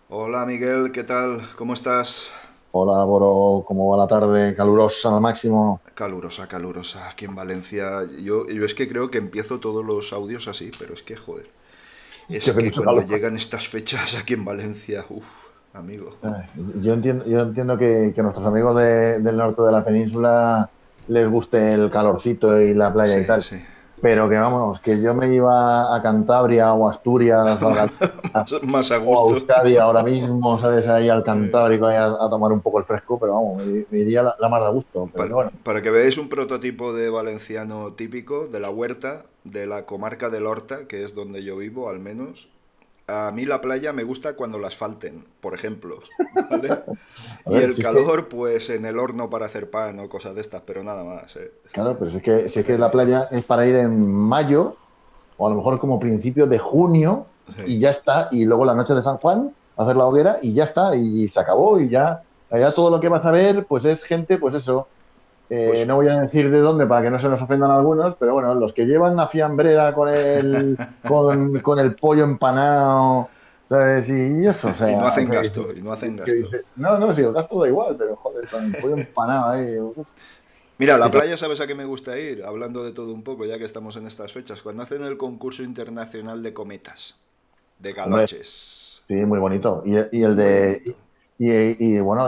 Hola Miguel, ¿qué tal? ¿Cómo estás? Hola, Boro, ¿cómo va la tarde? Calurosa al máximo. Calurosa, calurosa. Aquí en Valencia. Yo es que creo que empiezo todos los audios así, pero es que, joder. Que Es hace que mucho cuando calor. llegan estas fechas aquí en Valencia, uff, amigo. Yo entiendo que nuestros amigos del norte de la península les guste el calorcito y la playa Sí, y tal. sí. Pero que vamos, que yo me iba a Cantabria o Asturias o a Galicia Más a o a gusto. Euskadi ahora mismo, ¿sabes? Ahí al Eh, Cantábrico ahí a tomar un poco el fresco, pero vamos, me iría la mar de gusto. Pero que bueno, para que veáis un prototipo de valenciano típico, de la huerta, de la comarca del Horta, que es donde yo vivo, al menos. A mí la playa me gusta cuando las falten, por ejemplo, ¿vale? a Y ver, el si es que calor, pues en el horno para hacer pan o cosas de estas, pero nada más, ¿eh? claro, pero si es que Madre la mía. playa es para ir en mayo o a lo mejor como principio de junio Sí. y ya está. Y luego la noche de San Juan, hacer la hoguera y ya está. Y se acabó y ya todo lo que vas a ver, pues es gente, pues eso. Pues No voy a decir de dónde para que no se nos ofendan algunos, pero bueno, los que llevan la fiambrera con el pollo empanado, ¿sabes? Y eso, o y no sea, hacen gasto, y no hacen que gasto. dice, no, no, si el gasto da igual, pero joder, con el pollo empanado ahí. Uf. Mira, Sí, la playa, ¿sabes a qué me gusta ir? Hablando de todo un poco, ya que estamos en estas fechas, cuando hacen el concurso internacional de cometas, de hombre, galoches. sí, muy bonito. Y el Muy de bonito. bueno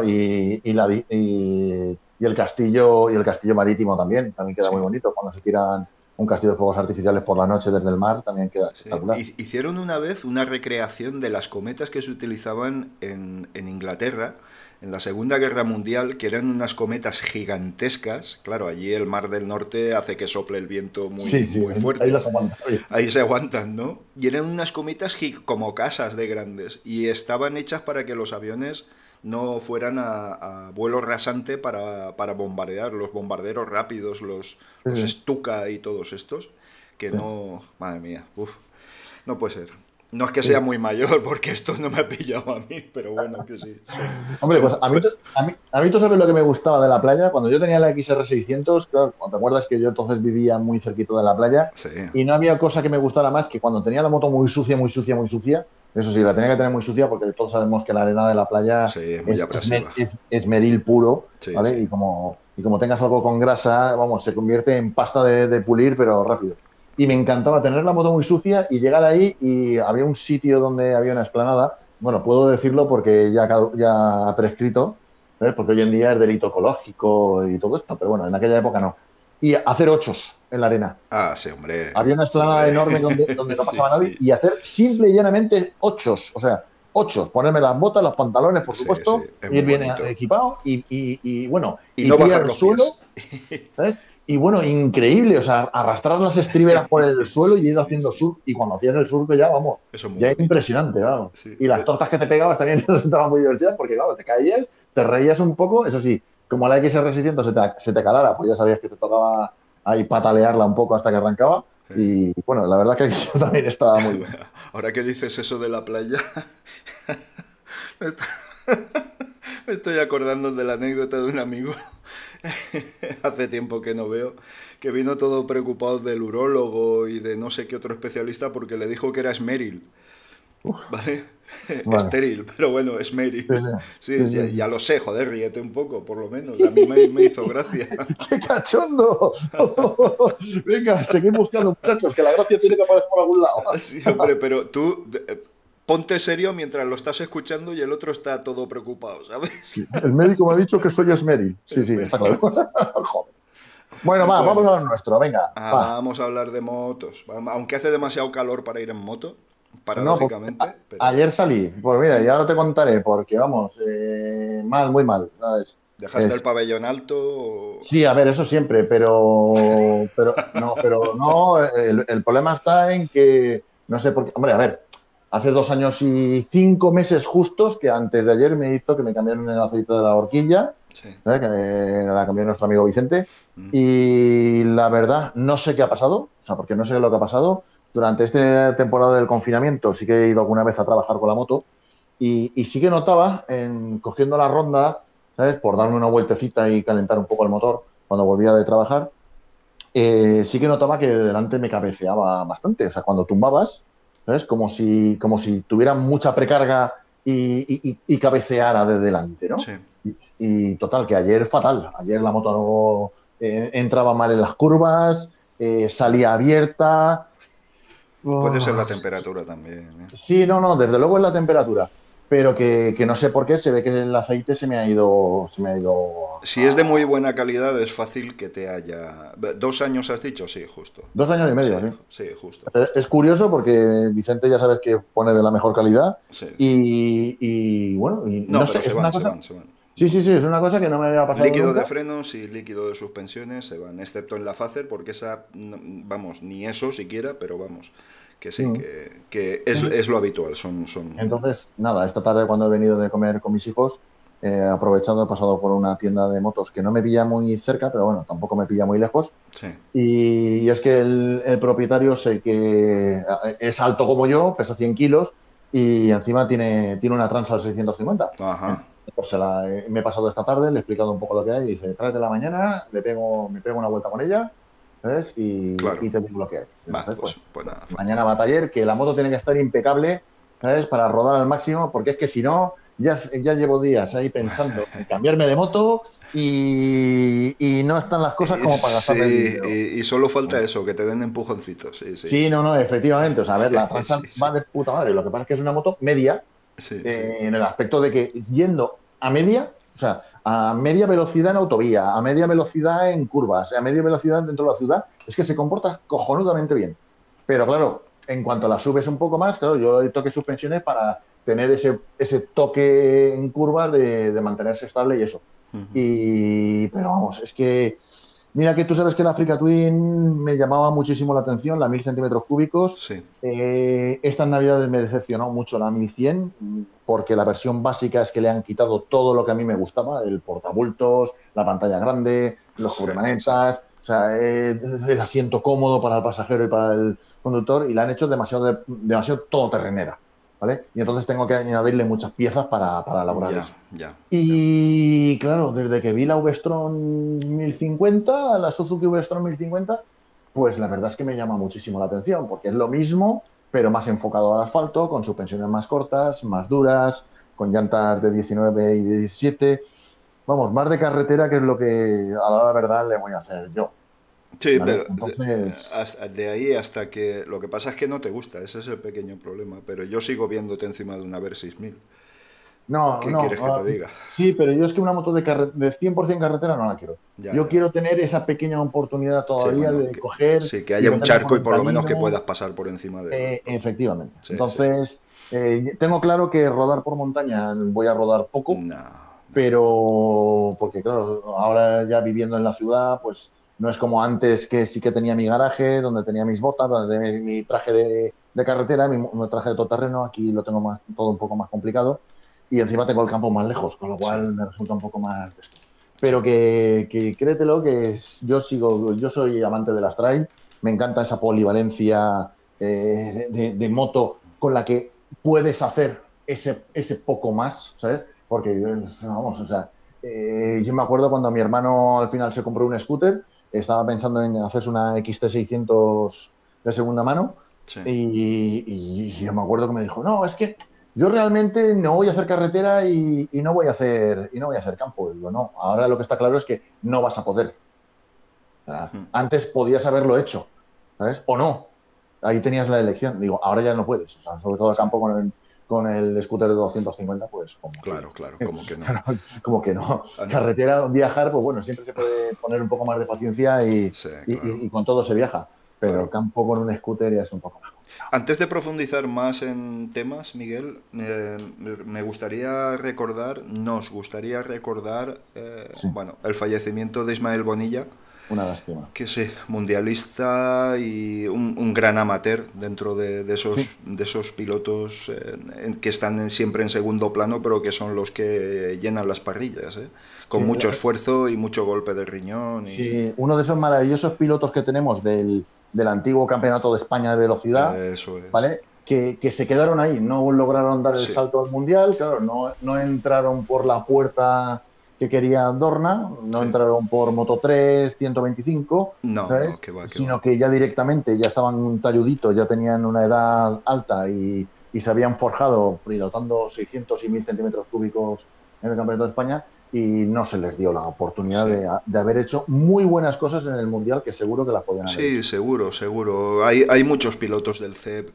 y el castillo marítimo también queda muy Sí. bonito cuando se tiran un castillo de fuegos artificiales por la noche desde el mar, también queda Sí. espectacular. Hicieron una vez una recreación de las cometas que se utilizaban en Inglaterra en la Segunda Guerra Mundial, que eran unas cometas gigantescas. Claro, allí el Mar del Norte hace que sople el viento Sí, muy, sí, muy ahí fuerte. las aguanta bien. Ahí se aguantan, ¿no? Y eran unas cometas como casas de grandes. Y estaban hechas para que los aviones no fueran a vuelo rasante para bombardear. Los bombarderos rápidos, Sí, los sí, Stuka y todos estos. Que sí, no... Madre mía. Uf, no puede ser. No es que sí. sea muy mayor, porque esto no me ha pillado a mí, pero bueno, que sí. Hombre, pues a mí tú sabes lo que me gustaba de la playa. Cuando yo tenía la XR 600, claro, ¿te acuerdas que yo entonces vivía muy cerquito de la playa? Sí, Y no había cosa que me gustara más que cuando tenía la moto muy sucia, muy sucia, muy sucia. Eso sí, la tenía que tener muy sucia porque todos sabemos que la arena de la playa sí, es muy es abrasiva. esmeril puro, Sí, ¿vale? sí. Y como tengas algo con grasa, vamos, se convierte en pasta de pulir, pero rápido. Y me encantaba tener la moto muy sucia y llegar ahí y había un sitio donde había una explanada. Bueno, puedo decirlo porque ya ha prescrito, ¿ves? Porque hoy en día es delito ecológico y todo esto, pero bueno, en aquella época no. Y hacer ochos en la arena. Ah, sí, hombre. Había una Sí, explanada enorme donde no sí, pasaba nadie sí. y hacer simple y llanamente ochos, o sea, ochos, ponerme las botas, los pantalones, por Sí, sí. supuesto, Es muy ir bien bonito. equipado bueno, Y y no tirar bajar el los pies. suelo, ¿sabes? Y bueno, increíble, o sea, arrastrar las estriberas por el suelo y Sí, ir sí, haciendo sí. surf. Y cuando hacías el surf ya, vamos, Eso es muy ya era bonito. impresionante, vamos. Sí. Y las tortas que te pegabas también resultaban muy divertidas porque, claro, te caías, te reías un poco, eso sí, como la XR 600 se te calara, pues ya sabías que te tocaba ahí patalearla un poco hasta que arrancaba. Y bueno, la verdad que eso también estaba muy bien. Ahora que dices eso de la playa, me est- me estoy acordando de la anécdota de un amigo hace tiempo que no veo, que vino todo preocupado del urólogo y de no sé qué otro especialista porque le dijo que era esméril, ¿vale? Vale. Estéril, pero bueno, Sí, esméril. sí, Sí, sí, ya, sí, ya lo sé, joder, ríete un poco, por lo menos. A mí me hizo gracia. ¡qué cachondo! Venga, seguid buscando, muchachos, que la gracia tiene Sí, que aparecer por algún lado. sí, hombre, pero tú ponte serio mientras lo estás escuchando y el otro está todo preocupado, Sí, ¿sabes? el médico me ha dicho que soy Esmeril. Sí, sí, está claro. Esméril, sí. Joder. Bueno, va, vamos Bueno, a lo nuestro, venga, va. vamos a hablar de motos. Aunque hace demasiado calor para ir en moto, No, pues paradójicamente, pero ayer salí, pues mira, ya no te contaré, porque vamos, mal, muy mal, ¿sabes? ¿dejaste el Es, pabellón alto? sí, a ver, eso siempre, pero no, el problema está en que, no sé por qué, hombre, a ver, hace 2 años y 5 meses justos que antes de ayer me hizo que me cambiaron el aceite de la horquilla, Sí. ¿sabes? Que me la cambió nuestro amigo Vicente, y la verdad, no sé qué ha pasado, o sea, porque no sé lo que ha pasado. Durante esta temporada del confinamiento sí que he ido alguna vez a trabajar con la moto y sí que notaba en cogiendo la ronda, ¿sabes? Por darme una vueltecita y calentar un poco el motor cuando volvía de trabajar, sí que notaba que de delante me cabeceaba bastante. O sea, cuando tumbabas, ¿sabes? Como si tuviera mucha precarga y cabeceara de delante, ¿no? Sí. Y total, que ayer fatal. Ayer la moto no, entraba mal en las curvas, salía abierta. Puede ser la Uf, temperatura también, ¿eh? sí, no, no, desde luego es la temperatura. Pero que no sé por qué, se ve que el aceite se me ha ido Si es de muy buena calidad, es fácil que te haya... 2 años has dicho, sí, justo. 2 años y medio, Sí, sí. sí, justo, justo. Es curioso porque Vicente ya sabes que pone de la mejor calidad Sí, sí. y bueno, y No, no pero sé, se es una van, se cosa. van, se van. Sí, sí, sí, es una cosa que no me había pasado Líquido de nunca. frenos y líquido de suspensiones se van, excepto en la Facer, porque esa, vamos, ni eso siquiera, pero vamos, que sí, Mm, que sí, sí. es lo habitual, Entonces, nada, esta tarde cuando he venido de comer con mis hijos, aprovechando, he pasado por una tienda de motos que no me pilla muy cerca, pero bueno, tampoco me pilla muy lejos. Sí. Y es que el propietario sé que es alto como yo, pesa 100 kilos y encima tiene una Transal 650. Ajá, Entonces, pues me he pasado esta tarde, le he explicado un poco lo que hay y dice, tráete la mañana, me pego una vuelta con ella, ¿sabes? claro. Y te digo lo que hay. Va, Entonces, pues pues nada, mañana va a taller, que la moto tiene que estar impecable, ¿sabes? Para rodar al máximo, porque es que si no, ya llevo días ahí pensando en cambiarme de moto y no están las cosas como para gastarle el sí, dinero. y solo falta eso, que te den empujoncitos, sí, sí. Sí, no, no, efectivamente. O sea, a ver, la Transal Sí, va sí, de puta madre. Lo que pasa es que es una moto media, sí, sí. en el aspecto de que yendo a media, o sea, a media velocidad en autovía, a media velocidad en curvas, a media velocidad dentro de la ciudad, es que se comporta cojonudamente bien. Pero claro, en cuanto la subes un poco más, claro, yo toque suspensiones para tener ese toque en curvas de mantenerse estable y eso. Pero vamos, es que mira que tú sabes que la Africa Twin me llamaba muchísimo la atención, la 1000 cm3. Sí, Estas navidades me decepcionó mucho la 1100 porque la versión básica es que le han quitado todo lo que a mí me gustaba, el portabultos, la pantalla grande, los sí, sí. cubremanetas, o sea, el asiento cómodo para el pasajero y para el conductor y la han hecho demasiado todoterrenera, ¿vale? Y entonces tengo que añadirle muchas piezas para elaborar Ya, eso. ya, ya. Y claro, desde que vi la V-Strom 1050, la Suzuki V-Strom 1050, pues la verdad es que me llama muchísimo la atención, porque es lo mismo, pero más enfocado al asfalto, con suspensiones más cortas, más duras, con llantas de 19 y de 17. Vamos, más de carretera, que es lo que a la verdad le voy a hacer yo, Sí, ¿vale? pero Entonces, de ahí hasta que... Lo que pasa es que no te gusta, ese es el pequeño problema, pero yo sigo viéndote encima de una Ver 6000. no, ¿Qué no. quieres que te diga? Sí, pero yo es que una moto de 100% carretera no la quiero. Ya, Yo ya. quiero tener esa pequeña oportunidad Sí, todavía bueno, de coger sí, que y haya un meterme por charco y un por lo menos que camino. puedas pasar por encima de él. Efectivamente. Sí, sí. Entonces, tengo claro que rodar por montaña voy a rodar poco, No, no. pero porque claro, ahora ya viviendo en la ciudad, pues no es como antes, que sí que tenía mi garaje, donde tenía mis botas, donde tenía mi traje de carretera, mi traje de todoterreno. Aquí lo tengo todo un poco más complicado y encima tengo el campo más lejos, con lo Sí, cual me resulta un poco más de esto. sí. Pero que créetelo que yo soy amante de las trail, me encanta esa polivalencia de moto con la que puedes hacer ese poco más, ¿sabes? Porque, vamos, o sea, yo me acuerdo cuando mi hermano al final se compró un scooter, estaba pensando en hacerse una XT600 de segunda mano Sí. y yo me acuerdo que me dijo, no, es que yo realmente no voy a hacer carretera y no voy a hacer campo. Y digo, no, ahora lo que está claro es que no vas a poder. O sea, antes podías haberlo hecho, ¿sabes? O no. Ahí tenías la elección. Digo, ahora ya no puedes. O sea, sobre todo a Sí. campo con el scooter de 250, pues como que, Claro, claro, como que no. claro, como que no. Ah, no. Carretera, viajar, pues bueno, siempre se puede poner un poco más de paciencia y, Sí, claro, y- y con todo se viaja. Pero claro. campo con un scooter ya es un poco más complicado. Antes de profundizar más en temas, Miguel, me gustaría recordar, nos gustaría recordar, Sí, bueno, el fallecimiento de Ismael Bonilla, una lástima. que sí, mundialista y un gran amateur dentro Sí, de esos pilotos que están siempre en segundo plano, pero que son los que llenan las parrillas, ¿eh? sí, Con mucho esfuerzo y mucho golpe de riñón y sí, uno de esos maravillosos pilotos que tenemos del antiguo Campeonato de España de Velocidad, eso es. ¿vale? Que se quedaron ahí, no lograron dar el Sí, salto al Mundial, claro, no entraron por la puerta que quería Dorna, no sí. entraron por Moto3, 125, No, no, ¿sabes? que va, que va. Sino que ya directamente ya estaban talluditos, ya tenían una edad alta y y se habían forjado pilotando 600 y 1000 centímetros cúbicos en el Campeonato de España y no se les dio la oportunidad Sí. de haber hecho muy buenas cosas en el Mundial, que seguro que las podían haber Sí, hecho. seguro, seguro. Hay muchos pilotos del CEP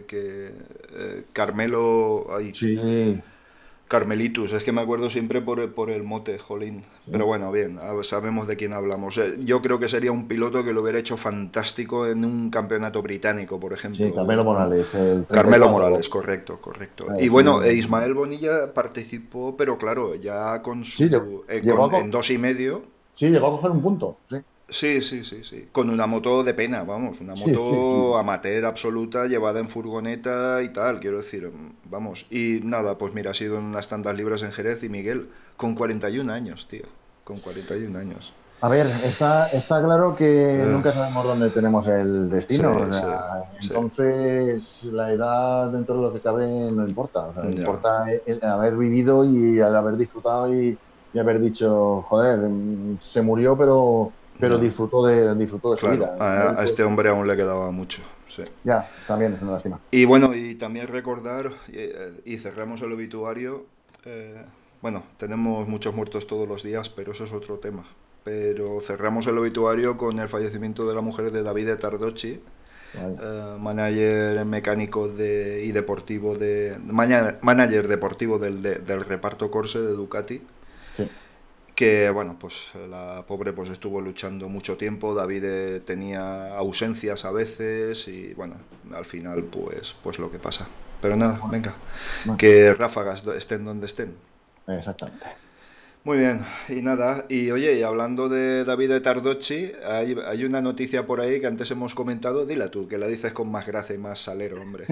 Carmelo, Sí, Carmelitus, es que me acuerdo siempre por el mote, jolín. Pero sí, bueno, bien, sabemos de quién hablamos. Yo creo que sería un piloto que lo hubiera hecho fantástico en un campeonato británico, por sí, ejemplo. Carmelo Morales, el Carmelo 34. Morales, correcto, correcto. Y Sí, bueno, Ismael Bonilla participó, pero claro, ya con sí, su... llegó en 2,5. sí, llegó a coger un punto. Sí, Sí, sí, sí, sí. Con una moto de pena, vamos, una sí, sí, moto sí. amateur absoluta, llevada en furgoneta y tal, quiero decir, vamos. Y nada, pues mira, ha sido en unas tantas libras en Jerez y Miguel, con 41 años, tío, con 41 años. A ver, está claro que Eh, nunca sabemos dónde tenemos el destino. O sí, sea, sí, sí, entonces la edad dentro de lo que cabe no importa. O sea, ya, importa el haber vivido y el haber disfrutado y haber dicho, joder, se murió, pero ya. disfrutó de su Claro, vida. a, Él, a pues, este hombre aún le quedaba mucho, sí. ya, también es una lástima. Y bueno, y también recordar, y cerramos el obituario, eh, bueno, tenemos muchos muertos todos los días, pero eso es otro tema. Pero cerramos el obituario con el fallecimiento de la mujer de Davide Tardocci, Vaya, manager mecánico y deportivo manager deportivo del reparto Corse de Ducati, sí. que bueno, pues la pobre pues estuvo luchando mucho tiempo. David tenía ausencias a veces y bueno, al final pues lo que pasa. Pero nada, Bueno, venga, bueno, que ráfagas estén donde estén. exactamente. Muy bien, y nada, y oye, y hablando de Davide Tardocci, hay una noticia por ahí que antes hemos comentado, dila tú, que la dices con más gracia y más salero, hombre.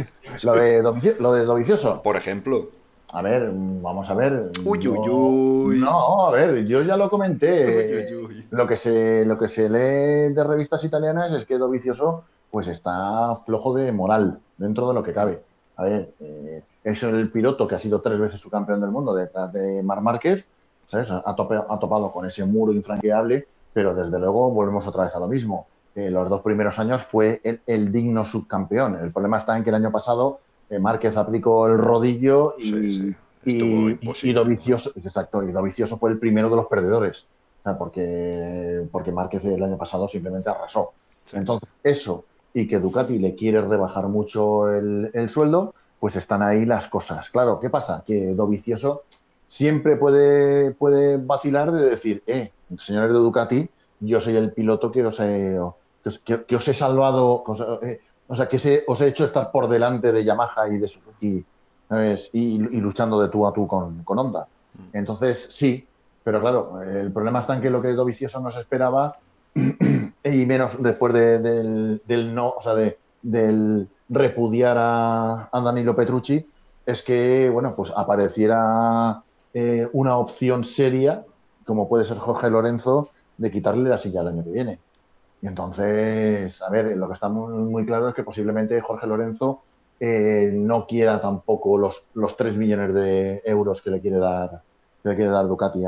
Lo de Dovizioso. Por ejemplo. A ver, vamos a ver. Uy, uy, Yo uy. no, a ver, yo ya lo Uy, comenté. uy, uy. Lo que se lee de revistas italianas es que Dovizioso pues está flojo de moral dentro de lo que cabe. A ver, es el piloto que ha sido 3 veces subcampeón del mundo detrás de Marc Márquez, ¿sabes? Ha topado con ese muro infranqueable, pero desde luego volvemos otra vez a lo mismo. Los 2 primeros años fue el digno subcampeón. El problema está en que el año pasado Márquez aplicó el rodillo Sí, sí, estuvo y imposible. exacto, y Dovizioso fue el primero de los perdedores, o sea, porque Márquez el año pasado simplemente arrasó. Sí, sí. Entonces, eso y que Ducati le quiere rebajar mucho el sueldo, pues están ahí las cosas. Claro, ¿qué pasa? Que Dovizioso siempre puede vacilar de decir, señores de Ducati, yo soy el piloto que os he salvado, o sea, os he hecho estar por delante de Yamaha y de Suzuki, ¿sabes? Y luchando de tú a tú con Honda. Entonces, sí, pero claro, el problema está en que lo que Dovizioso no se esperaba, y menos después del no, o sea, del repudiar a Danilo Petrucci, es que, bueno, pues apareciera una opción seria, como puede ser Jorge Lorenzo, de quitarle la silla el año que viene. Y entonces, a ver, lo que está muy claro es que posiblemente Jorge Lorenzo no quiera tampoco los 3 millones de euros que le quiere dar Ducati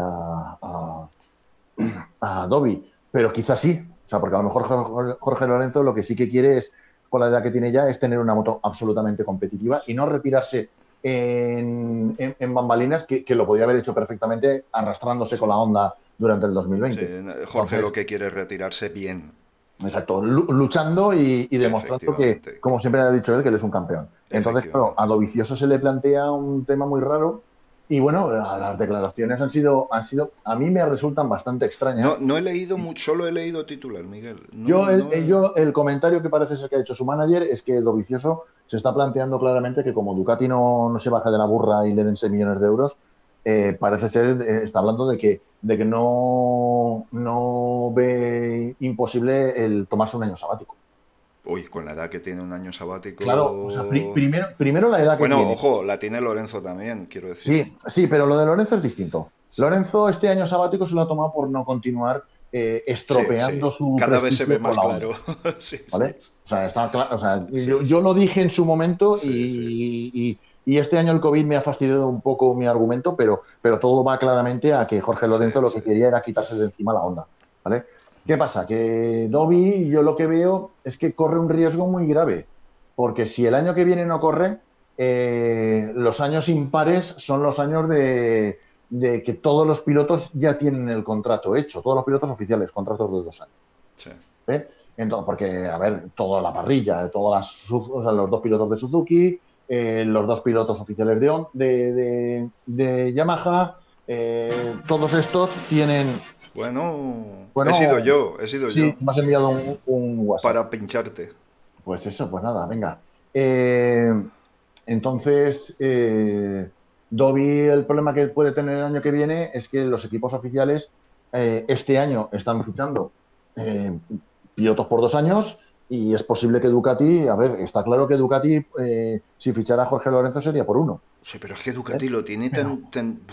a Dobby, pero quizás sí, o sea, porque a lo mejor Jorge Lorenzo lo que sí que quiere es, con la edad que tiene ya, es tener una moto absolutamente competitiva y no retirarse en bambalinas, que lo podía haber hecho perfectamente arrastrándose con Sí, la Honda durante el sí. 2020. Jorge lo Entonces, que quiere es retirarse bien. exacto, luchando y demostrando que, Efectivamente, como siempre ha dicho él, que él es un campeón. Entonces, claro, a efectivamente. Dovizioso se le plantea un tema muy raro y bueno, las declaraciones a mí me resultan bastante No, extrañas. no he leído mucho, solo he leído titular, Miguel. No, Yo no. el comentario que parece ser que ha hecho su manager es que Dovizioso se está planteando claramente que como Ducati no se baja de la burra y le den 6 millones de euros, parece ser, está hablando de que no ve imposible el tomarse un año sabático. Uy, con la edad que tiene un año Claro, o sea, sabático. primero la edad que Bueno, tiene. ojo, la tiene Lorenzo también, quiero decir. Sí, sí, pero lo de Lorenzo es distinto. Sí, Lorenzo este año sabático se lo ha tomado por no continuar sí, sí. estropeando su Cada vez se ve prestigio con más la Honda. claro. Sí, sí, ¿Vale? O sea, está claro, o sea, sí, yo sí, lo sí. dije en su momento Sí, sí. y este año el COVID me ha fastidiado un poco mi argumento, pero todo va claramente a que Jorge Sí, Lorenzo lo sí. que quería era quitarse de encima la Honda, ¿vale? ¿Qué pasa? Que Dobby, yo lo que veo es que corre un riesgo muy grave, porque si el año que viene no corre, los años impares son los años de que todos los pilotos ya tienen el contrato hecho, todos los pilotos oficiales, contratos de 2 años. Sí. Entonces, porque, a ver, toda la parrilla, o sea, los 2 pilotos de Suzuki, los 2 pilotos oficiales de Yamaha, todos estos tienen... Bueno, Bueno, he sido yo, sí, me has enviado un WhatsApp. para pincharte. Pues eso, pues nada, venga. Eh, entonces, Dobby, el problema que puede tener el año que viene es que los equipos oficiales este año están fichando eh, pilotos por 2 años y es posible que Ducati, a ver, está claro que Ducati, si fichara a Jorge Lorenzo sería por 1. Sí, pero es que Ducati ¿Eh? lo tiene Pero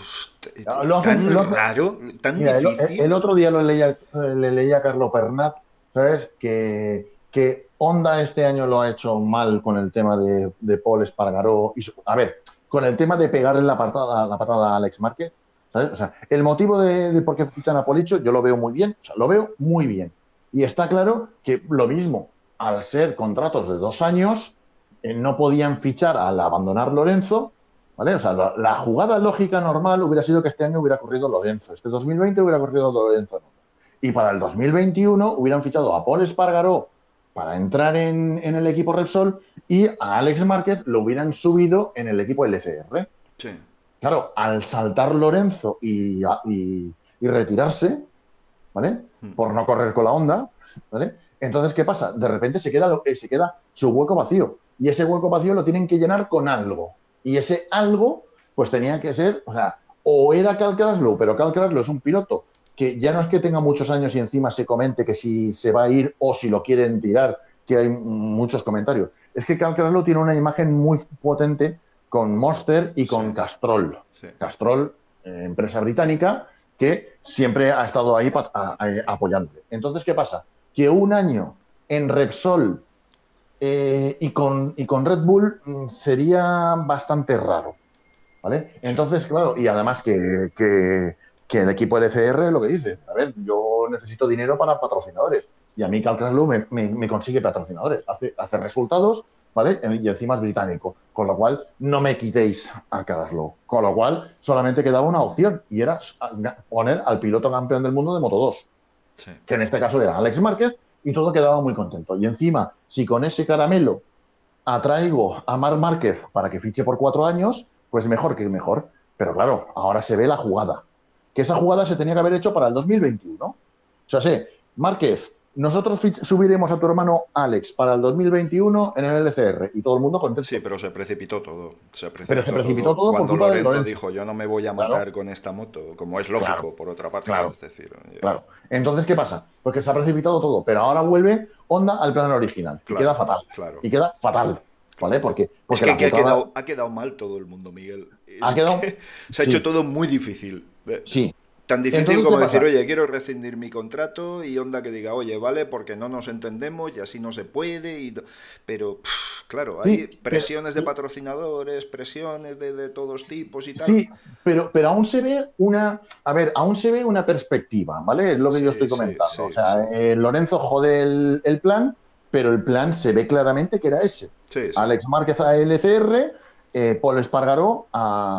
lo hacen, tan lo hacen- raro, tan Mira, el difícil. otro día le leía a Carlo Pernat, ¿sabes? Que Honda este año lo ha hecho mal con el tema de Paul Espargaró. A ver, con el tema de pegarle la patada a Alex Márquez, ¿sabes? O sea, el motivo de por qué fichan a Policho yo lo veo muy bien, o sea, lo veo muy bien. Y está claro que lo mismo, al ser contratos de 2 años, no podían fichar al abandonar Lorenzo, ¿vale? O sea, la jugada lógica normal hubiera sido que este año hubiera corrido Lorenzo, este 2020 hubiera corrido Lorenzo. Y para el 2021 hubieran fichado a Paul Espargaró para entrar en el equipo Repsol y a Alex Márquez lo hubieran subido en el equipo LCR. Sí, Claro, al saltar Lorenzo y retirarse, ¿vale? Por no correr con la Honda, ¿vale? Entonces, ¿qué pasa? De repente se queda su hueco vacío. Y ese hueco vacío lo tienen que llenar con algo. Y ese algo, pues tenía que ser, o sea, o era Cal Crutchlow, pero Cal Crutchlow es un piloto que ya no es que tenga muchos años y encima se comente que si se va a ir o si lo quieren tirar, que hay muchos comentarios. Es que Cal Crutchlow tiene una imagen muy potente con Monster y sí, con Castrol. sí. Castrol, empresa británica, que siempre ha estado ahí apoyándole. Entonces, ¿qué pasa? Que un año en Repsol y con Red Bull sería bastante raro, ¿vale? Sí. Entonces, claro, y además que el equipo LCR lo que dice, a ver, yo necesito dinero para patrocinadores y a mí Cal Crutchlow me consigue patrocinadores, hace resultados, ¿vale? Y encima es británico, con lo cual no me quitéis a Crutchlow, con lo cual solamente quedaba una opción y era poner al piloto campeón del mundo de Moto2, Sí. que en este caso era Alex Márquez, y todo quedaba muy contento. Y encima, si con ese caramelo atraigo a Marc Márquez para que fiche por 4 años, pues mejor que mejor. Pero claro, ahora se ve la jugada. Que esa jugada se tenía que haber hecho para el 2021. O sea, sé, Márquez, nosotros subiremos a tu hermano Alex para el 2021 en el LCR y todo el mundo Sí, contento. pero se precipitó todo. Se Pero se precipitó precipitó todo todo por cuando culpa de Lorenzo Lorenzo. dijo, yo no me voy a Claro, matar con esta moto, como es claro, lógico, por otra parte. claro, Es decir, claro. Entonces, ¿qué pasa? Pues que se ha precipitado todo, pero ahora vuelve Honda al plan original y queda claro, fatal. claro, Y queda fatal, ¿vale? claro. Porque, Es porque que la aquí putada ha quedado mal todo el mundo, Miguel. ha Es quedado... que se ha hecho Sí, todo muy difícil. sí. Tan difícil Entonces, ¿qué como decir, pasa? oye, quiero rescindir mi contrato y Honda que diga, oye, vale, porque no nos entendemos y así no se puede. Pero, claro, hay Sí, pero, presiones de patrocinadores, presiones de todos tipos y tal. sí, pero aún se ve una, a ver, aún se ve una perspectiva, ¿vale? Es lo que yo Sí, estoy sí, comentando. O sí, sí. sea, Lorenzo jode el plan, pero el plan se ve claramente que era ese. Sí, sí, Alex Márquez a LCR, Paul Espargaró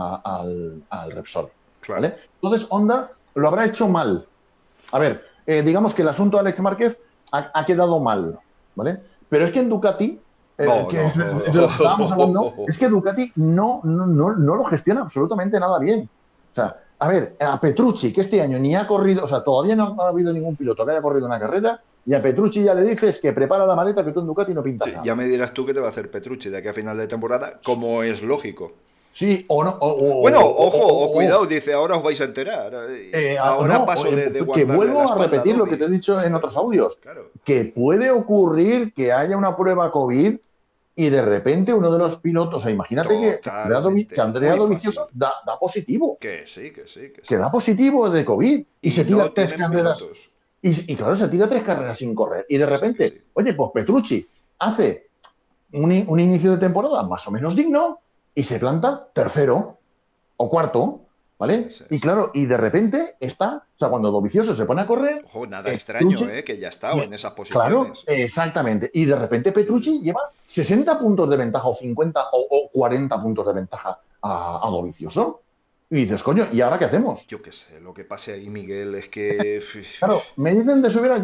al Repsol, claro. ¿vale? Entonces, Honda lo habrá hecho mal. A ver, digamos que el asunto de Alex Márquez ha quedado mal, ¿vale? Pero es que en Ducati, No, que no. es de lo que estábamos hablando, es que Ducati no lo gestiona absolutamente nada bien. O Sí, sea, a ver, a Petrucci, que este año ni ha corrido, o sea, todavía no ha habido ningún piloto que haya corrido una carrera, y a Petrucci ya le dices que prepara la maleta que tú en Ducati no pintas sí, ya nada. me dirás tú qué te va a hacer Petrucci de aquí a final de temporada, como es lógico. Sí, o no, Bueno, ojo, o o, cuidado, dice, ahora os vais a enterar. Ahora no, paso de que guardarle la vuelvo a espalda a repetir lo que te he Dobby. dicho Sí, en otros audios, claro. que puede ocurrir que haya una prueba COVID y de repente uno de los pilotos, o sea, imagínate que Totalmente, Andrea muy Dovizioso fácil. da positivo, Que sí, que sí, que que sí. da positivo de COVID y Y se tira no 3 carreras, pilotos. y claro, se tira 3 carreras sin correr y de Que sí, que repente, sí. oye, pues Petrucci hace un inicio de temporada más o menos digno y se planta tercero o cuarto. ¿vale? sí, Y sí. claro, y de repente está, o sea, cuando Dovizioso se pone a correr, Ojo, nada extraño, Petrucci, que ya estaba en esas claro, posiciones. exactamente, y de repente Sí, sí. Petrucci lleva 60 puntos de ventaja o 50 o 40 puntos de ventaja a Dovizioso. Y dices, coño, ¿y ahora qué hacemos? Yo qué sé, lo que pase ahí, Miguel, es que... Claro, me dicen de subir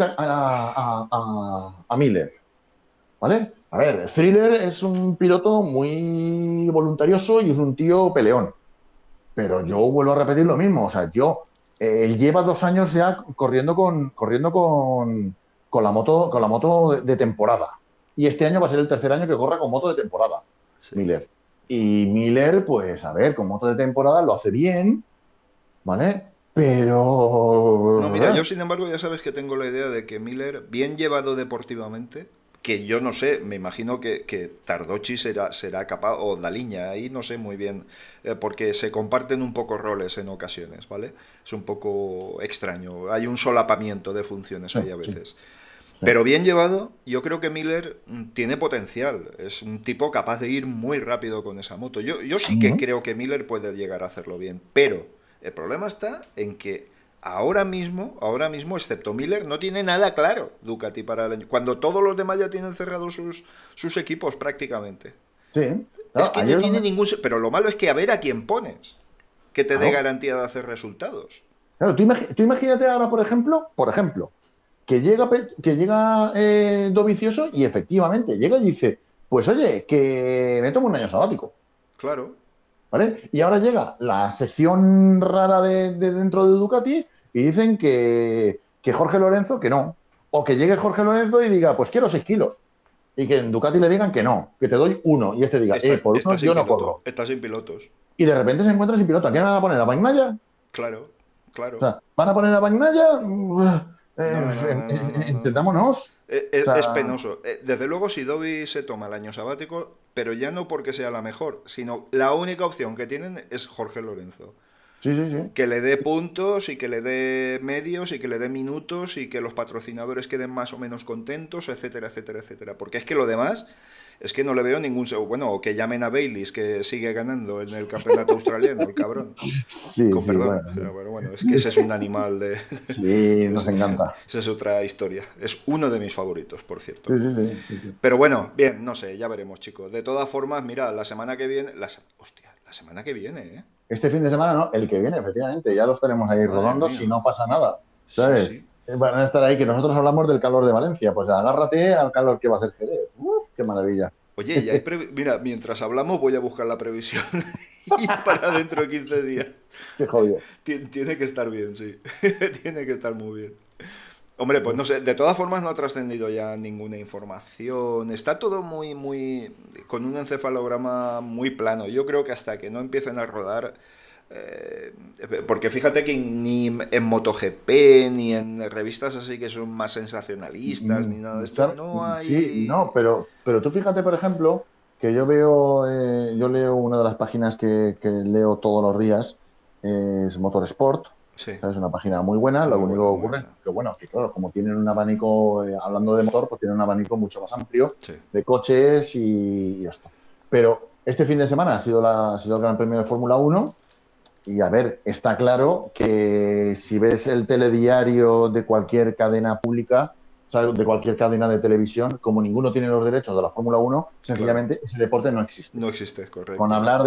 a Miller, ¿vale? A ver, Thriller es un piloto muy voluntarioso y es un tío peleón. Pero yo vuelvo a repetir lo mismo. O sea, él lleva 2 años ya con la moto de temporada. Y este año va a ser el tercer año que corra con moto de temporada, Sí. Miller. Y Miller, pues, a ver, con moto de temporada lo hace bien, ¿vale? No, mira, Pero... yo sin embargo ya sabes que tengo la idea de que Miller, bien llevado deportivamente, que yo no sé, me imagino que Tardocci será capaz, o Daliña, ahí no sé muy bien, porque se comparten un poco roles en ocasiones, ¿vale? Es un poco extraño, hay un solapamiento de funciones Sí, ahí a sí, veces. sí. Pero bien llevado, yo creo que Miller tiene potencial, es un tipo capaz de ir muy rápido con esa moto. Yo sí Sí, que ¿eh? creo que Miller puede llegar a hacerlo bien, pero el problema está en que ahora mismo, excepto Miller, no tiene nada claro Ducati para el año. Cuando todos los demás ya tienen cerrados sus equipos prácticamente. Sí. Es Claro, que ahí no es tiene donde... ningún... Pero lo malo es que a ver a quién pones que te dé Claro, garantía de hacer resultados. claro, tú imagínate ahora, por ejemplo, que llega Dovizioso y efectivamente llega y dice, pues oye, que me tomo un año sabático, Claro. ¿vale? Y ahora llega la sección rara de dentro de Ducati y dicen que Jorge Lorenzo que no. O que llegue Jorge Lorenzo y diga, pues quiero 6 kilos. Y que en Ducati le digan que no, que te doy uno. Y este diga, por Está uno sin yo no piloto. corro. Está sin pilotos. Y de repente se encuentra sin pilota. ¿Qué van a poner? ¿A Bagnaia? Claro, O claro. sea, ¿van a poner a Bagnaia? No, no, no, no, no, no, no. Entendámonos. O Es sea, penoso. Desde luego, si Dobby se toma el año sabático, pero ya no porque sea la mejor, sino la única opción que tienen es Jorge Lorenzo. sí, sí, sí. Que le dé puntos y que le dé medios y que le dé minutos y que los patrocinadores queden más o menos contentos, etcétera, etcétera, etcétera. Porque es que lo demás es que no le veo ningún... Bueno, o que llamen a Baileys, que sigue ganando en el campeonato australiano, el cabrón. Sí, Con sí, perdón, bueno. pero bueno, es que ese es un animal de... Sí, nos encanta. Esa es otra historia. Es uno de mis favoritos, por cierto. Sí, sí, sí, sí, sí. Pero bueno, bien, no sé, ya veremos, chicos. De todas formas, mira, la semana que viene... Hostia, la semana que viene, ¿eh? Este fin de semana, ¿no? El que viene, efectivamente, ya los tenemos ahí Madre rodando mía. si no pasa nada. Sí, ¿Sabes? sí. Van a estar ahí, que nosotros hablamos del calor de Valencia. Pues agárrate al calor que va a hacer Jerez. ¡Uf, qué maravilla! Oye, mira, mientras hablamos voy a buscar la previsión y para dentro de 15 días. Qué jodido. Tiene que estar bien, sí. Tiene que estar muy bien. Hombre, pues no sé, de todas formas no ha trascendido ya ninguna información. Está todo con un encefalograma muy plano. Yo creo que hasta que no empiecen a rodar, eh, porque fíjate que ni en MotoGP, ni en revistas así que son más sensacionalistas, ni nada de esto, ¿Sabe? no Sí, no, hay... pero tú fíjate, por ejemplo, que yo leo una de las páginas que leo todos los días, es Motorsport. Sí, Es una página muy buena. Lo muy único buena, que muy ocurre buena. que, bueno, que claro, como tienen un abanico, hablando de motor, pues tienen un abanico mucho más amplio Sí, de coches y esto. Pero este fin de semana ha sido el Gran Premio de Fórmula 1. Y a ver, está claro que si ves el telediario de cualquier cadena pública, o sea, de cualquier cadena de televisión, como ninguno tiene los derechos de la Fórmula 1, claro. sencillamente ese deporte no existe. No existe, Con correcto. hablar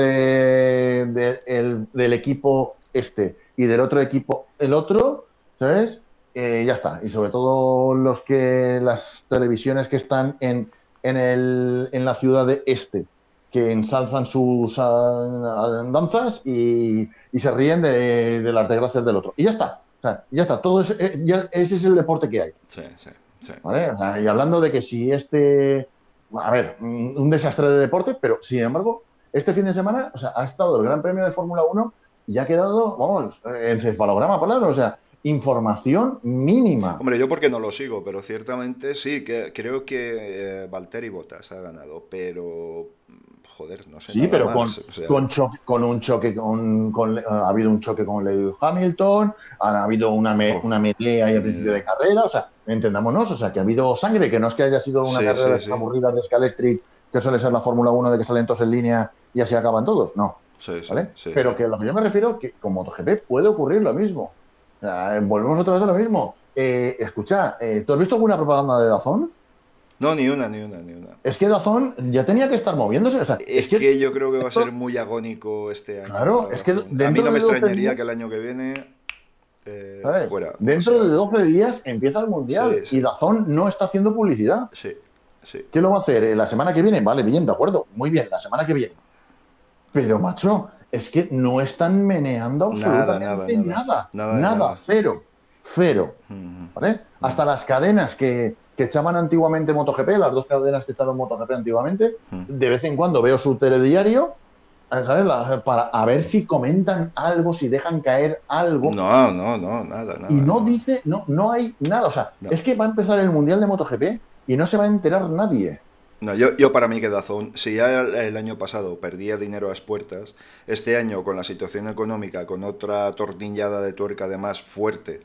del equipo este y del otro equipo el otro, ¿sabes? Ya está. Y sobre todo las televisiones que están en la ciudad de este, que ensalzan sus danzas y se ríen de las desgracias del otro. Y ya está. O sea, ya está. Ese es el deporte que hay. Sí, sí, sí. ¿Vale? O sea, y hablando de que si a ver, un desastre de deporte, pero sin embargo, este fin de semana, o sea, ha estado el Gran Premio de Fórmula 1 y ha quedado, vamos, encefalograma, palabra, o sea, información mínima. Hombre, yo porque no lo sigo, pero ciertamente sí, que creo que Valtteri Bottas ha ganado, pero joder, no sé Sí, nada pero más. O sea, con un choque ha habido un choque con Lewis Hamilton, ha habido oh, una melea ahí al principio eh, de carrera, o sea, entendámonos, o sea, que ha habido sangre, que no es que haya sido una sí, carrera de sí, estas sí. aburridas de Scalestri, que suele ser la Fórmula 1 de que salen todos en línea y así acaban todos, no. Sí, sí, ¿vale? sí, sí. Pero que lo que yo me refiero que con MotoGP puede ocurrir lo mismo. O sea, volvemos otra vez a lo mismo. Escucha, ¿tú has visto alguna propaganda de Dazón? No, ni una, ni una, ni una. Es que Dazón ya tenía que estar moviéndose. O sea, es Es que que yo creo que va a ser esto, muy agónico este año claro, para es que Dazón. A mí dentro no me de 12 extrañaría días, que el año que viene ¿sabes? fuera. O Dentro de sea, 12 días empieza el Mundial sí, y sí, Dazón no está haciendo publicidad. sí, sí. ¿Qué lo va a hacer? ¿La semana que viene? Vale, bien, de acuerdo. Muy bien, la semana que viene. Pero, macho, es que no están meneando Nada, nada, absolutamente nada. nada. Nada de Nada, nada. cero. Cero. ¿Vale? Hasta las cadenas que echaban antiguamente MotoGP, las dos cadenas que echaron MotoGP antiguamente, de vez en cuando veo su telediario, ¿sabes? Para a ver si comentan algo, si dejan caer algo. No, no, no, nada, Y nada, no nada. dice, no, no hay nada. O sea, No. es que va a empezar el Mundial de MotoGP y no se va a enterar nadie. No, yo para mí que Dazón, si ya el año pasado perdía dinero a las puertas, este año con la situación económica, con otra tornillada de tuerca además fuerte,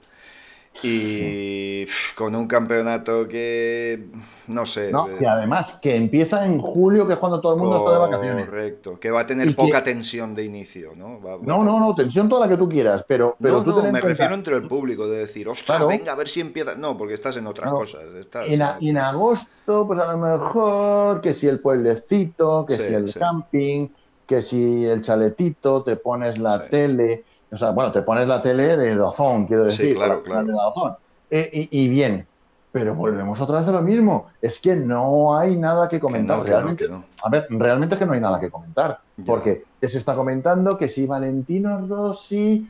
Sí. y con un campeonato que, no sé, No, y además que empieza en julio, que es cuando todo el mundo está de vacaciones. correcto, que va a tener Y poca que, tensión de inicio, ¿no? Va a no, no, tener... no, tensión toda la que tú quieras, pero No, tú ten no, en me refiero cuenta, entre el público, de decir, ostras, claro, venga, a ver si empieza... No, porque estás en otras claro, cosas, estás en en otro... agosto, pues a lo mejor que si el pueblecito, que si Sí, el sí, camping, que si el chaletito, te pones sí. la tele, o sea, bueno, te pones la tele de Dazón, quiero Sí, decir, o la claro, señal de claro. Dazón. Y bien, pero volvemos otra vez a lo mismo, es que no hay nada que Que no, comentar, que no, realmente, que no. a ver, realmente es que no hay nada que comentar, Ya. porque se está comentando que si Valentino Rossi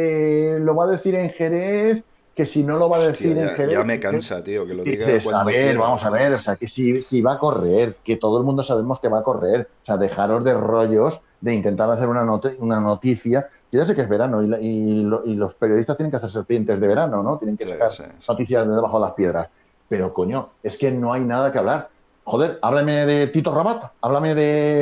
lo va a decir en Jerez, que si no lo va a Hostia, decir en ya Jerez, me cansa, tío, que lo y diga dices, a cuando ver, quiera. vamos a ver, o sea, que si va a correr, que todo el mundo sabemos que va a correr, o sea, dejaros de rollos de intentar hacer una noticia, que ya sé que es verano y los periodistas tienen que hacer serpientes de verano, ¿no? Tienen que Sí, sacar sí, sí. noticias de debajo de las piedras. Pero, coño, es que no hay nada que hablar. Joder, háblame de Tito Rabat, háblame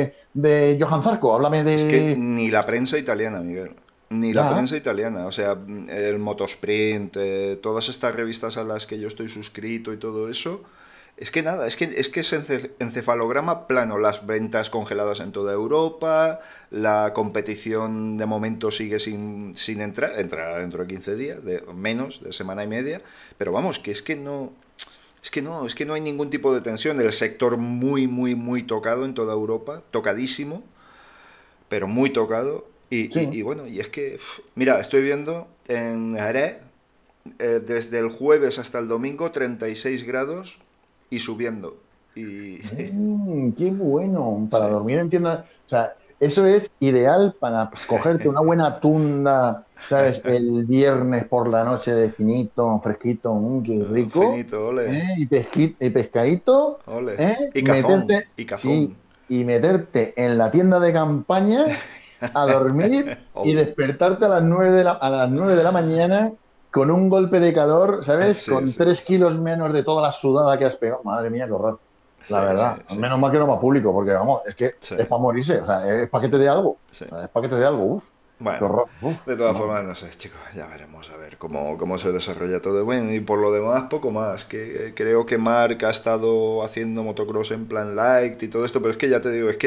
de Johan Zarco, háblame Es que de... ni la prensa italiana, Miguel. Ni la Ya, prensa italiana. O sea, el Motosprint, todas estas revistas a las que yo estoy suscrito y todo eso. Es que nada, es que es encefalograma plano. Las ventas congeladas en toda Europa. La competición de momento sigue sin entrar. Entrará dentro de 15 días, de menos, de semana y media. Pero vamos, que es que no. Es que no hay ningún tipo de tensión. El sector muy, muy, muy tocado en toda Europa. Tocadísimo, pero muy tocado. sí. Y bueno, y es que, mira, estoy viendo en Jerez, desde el jueves hasta el domingo, 36 grados y subiendo. Y Qué bueno, para sí, dormir en tienda. O sea, eso es ideal para cogerte una buena tunda, ¿sabes? El viernes por la noche de finito, fresquito, qué rico, finito, ole, y pescadito, ole. Y cazón, meterte, y sí, cazón. y meterte en la tienda de campaña a dormir y Oh, despertarte a las 9 de la mañana con un golpe de calor, ¿sabes? sí, Con sí, 3 sí, kilos menos de toda la sudada que has pegado. Madre mía, qué horror. La sí, sí, verdad. sí, Menos mal que no va público, porque vamos, es que sí, es para morirse. O sea, es para que sí, te dé algo. sí. Es para que te dé algo. Uf, qué Bueno, horror. Uf, de todas madre. formas, no sé, chicos, ya veremos a ver cómo se desarrolla todo. Bueno, y por lo demás, poco más. Que creo que Mark ha estado haciendo motocross en plan light y todo esto, pero es que ya te digo, es que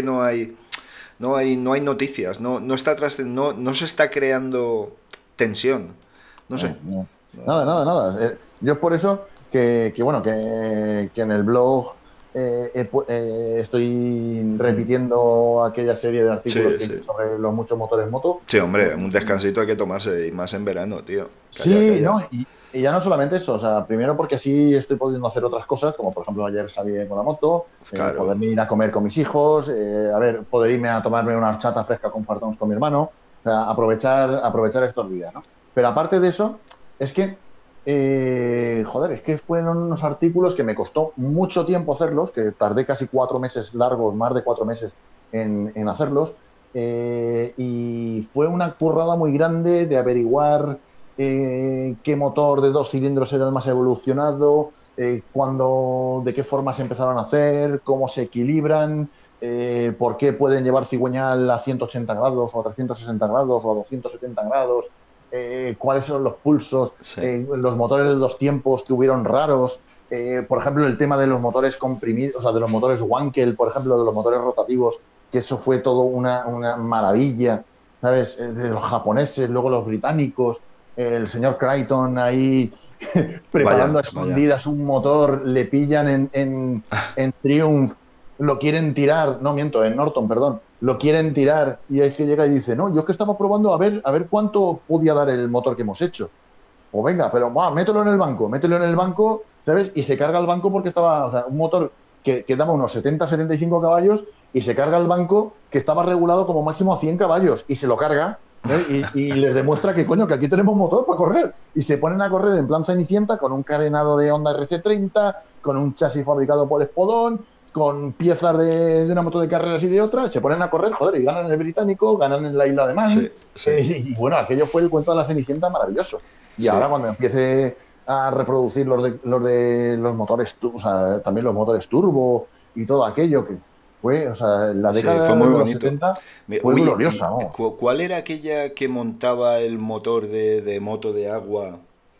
no hay noticias, no está no se está creando tensión. No sé. No. Nada, No- nada, nada. Yo es por eso bueno, que en el blog estoy repitiendo aquella serie de artículos Sí, que hice sí. sobre los muchos motores moto. Sí, hombre, un descansito hay que tomarse, y más en verano, tío. Calla, Sí, calla. no, y ya no solamente eso, o sea, primero porque así estoy pudiendo hacer otras cosas, como por ejemplo ayer salí con la moto, Claro. poderme ir a comer con mis hijos, a ver, poder irme a tomarme una horchata fresca con fartons con mi hermano, o sea, aprovechar estos días, ¿no? Pero aparte de eso, es que, joder, es que fueron unos artículos que me costó mucho tiempo hacerlos, que tardé casi 4 meses largos, más de 4 meses en hacerlos, y fue una currada muy grande de averiguar qué motor de 2 cilindros era el más evolucionado, de qué forma se empezaron a hacer, cómo se equilibran, por qué pueden llevar cigüeñal a 180 grados o a 360 grados o a 270 grados, cuáles son los pulsos, Sí. los motores de 2 tiempos que hubieron raros. Por ejemplo, el tema de los motores comprimidos, o sea, de los motores Wankel, por ejemplo, de los motores rotativos, que eso fue todo una maravilla, ¿sabes? De los japoneses, luego los británicos, el señor Crichton ahí preparando a Vaya, vaya. escondidas un motor, le pillan en Triumph, lo quieren tirar, no miento, en Norton, perdón, lo quieren tirar y es que llega y dice, no, yo es que estaba probando a ver cuánto podía dar el motor que hemos hecho. O venga, pero mételo en el banco, ¿sabes? Y se carga el banco porque estaba, o sea, un motor que daba unos 70, 75 caballos y se carga el banco que estaba regulado como máximo a 100 caballos y se lo carga, ¿sabes? Y les demuestra que, coño, que aquí tenemos motor para correr. Y se ponen a correr en plan Cenicienta con un carenado de Honda RC30, con un chasis fabricado por Spodon, con piezas de una moto de carreras y de otra, se ponen a correr, joder, y ganan el británico, ganan en la isla de Man. Sí, sí. Y bueno, aquello fue el cuento de la Cenicienta maravilloso. Y Sí. ahora cuando empiece a reproducir los de los motores, o sea, también los motores turbo y todo aquello que fue, o sea, la Sí, fue década muy de los bonito. 70 fue Uy, gloriosa, ¿y ¿no? cuál era aquella que montaba el motor de moto de agua?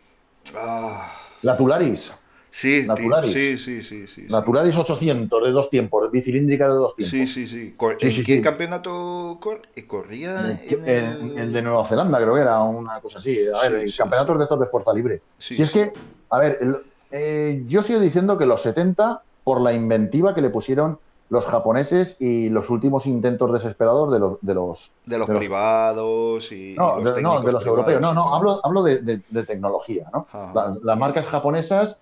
Ah, La Tularis, sí, la tío, Tularis, sí, sí, sí, sí, la sí. Tularis 800 de dos tiempos, bicilíndrica de dos Sí, tiempos. sí, sí. Sí, ¿En sí, qué sí. campeonato corría? En El de el... Nueva Zelanda creo que era una cosa así. A ver, Sí, en sí, sí. campeonatos de estos de fuerza libre. Si Sí, es sí. que, a ver, yo sigo diciendo que los 70 por la inventiva que le pusieron los japoneses y los últimos intentos desesperados De los de los privados y los no, de técnicos los europeos. privados No, y no, tal. hablo de tecnología, ¿no? Ajá. Las marcas japonesas,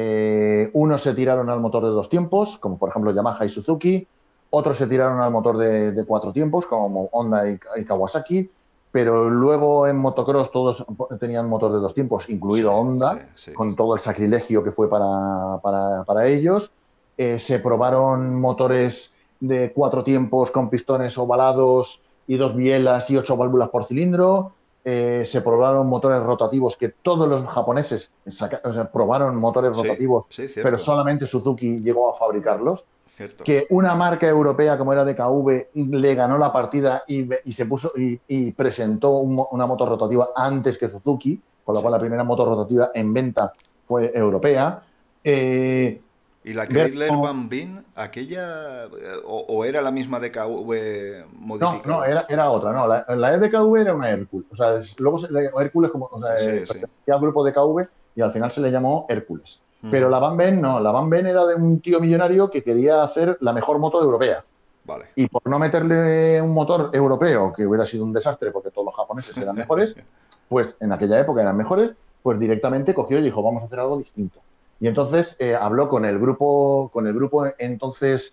unos se tiraron al motor de dos tiempos, como por ejemplo Yamaha y Suzuki, otros se tiraron al motor de cuatro tiempos, como Honda y Kawasaki, pero luego en motocross todos tenían motor de dos tiempos, Sí, incluido sí, Honda, sí. con todo el sacrilegio que fue para ellos. Se probaron motores de cuatro tiempos con pistones ovalados y dos bielas y ocho válvulas por cilindro. Se probaron motores rotativos que todos los japoneses o sea, probaron motores Sí, rotativos, sí, pero cierto. solamente Suzuki llegó a fabricarlos. Cierto. Que una marca europea como era DKV le ganó la partida y se puso y presentó una moto rotativa antes que Suzuki, con lo cual Sí. la primera moto rotativa en venta fue europea. Eh, ¿Y la ver Chrysler cómo, Van Veen, aquella, o era la misma de KV No, no, modificada? era otra, no. La EDKV era una Hércules. O sea, luego Hércules como, o sea, Sí, sí. pertenecía al grupo DKV y al final se le llamó Hércules. Pero Ujú. la Van Ben no, la Van Ben era de un tío millonario que quería hacer la mejor moto europea. Vale. Y por no meterle un motor europeo, que hubiera sido un desastre porque todos los japoneses eran mejores, pues en aquella época eran mejores, pues directamente cogió y dijo, vamos a hacer algo distinto. Y entonces habló con el grupo entonces,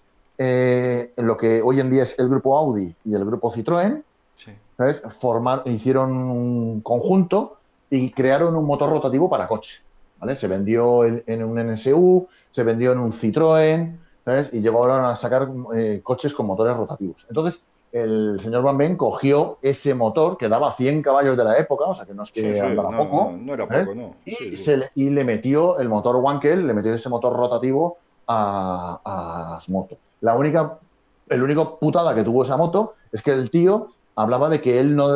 lo que hoy en día es el grupo Audi y el grupo Citroën, Sí. ¿sabes? Hicieron un conjunto y crearon un motor rotativo para coche, ¿vale? Se vendió en un NSU, se vendió en un Citroën, ¿sabes? Y llegaron a sacar coches con motores rotativos. Entonces, el señor Van Ben cogió ese motor que daba 100 caballos de la época, o sea que no es Sí, que sí. andara No, no, poco, no era ¿sabes? poco, no. Y, Sí, sí. y le metió el motor Wankel, le metió ese motor rotativo a su moto. El único putada que tuvo esa moto es que el tío hablaba de que él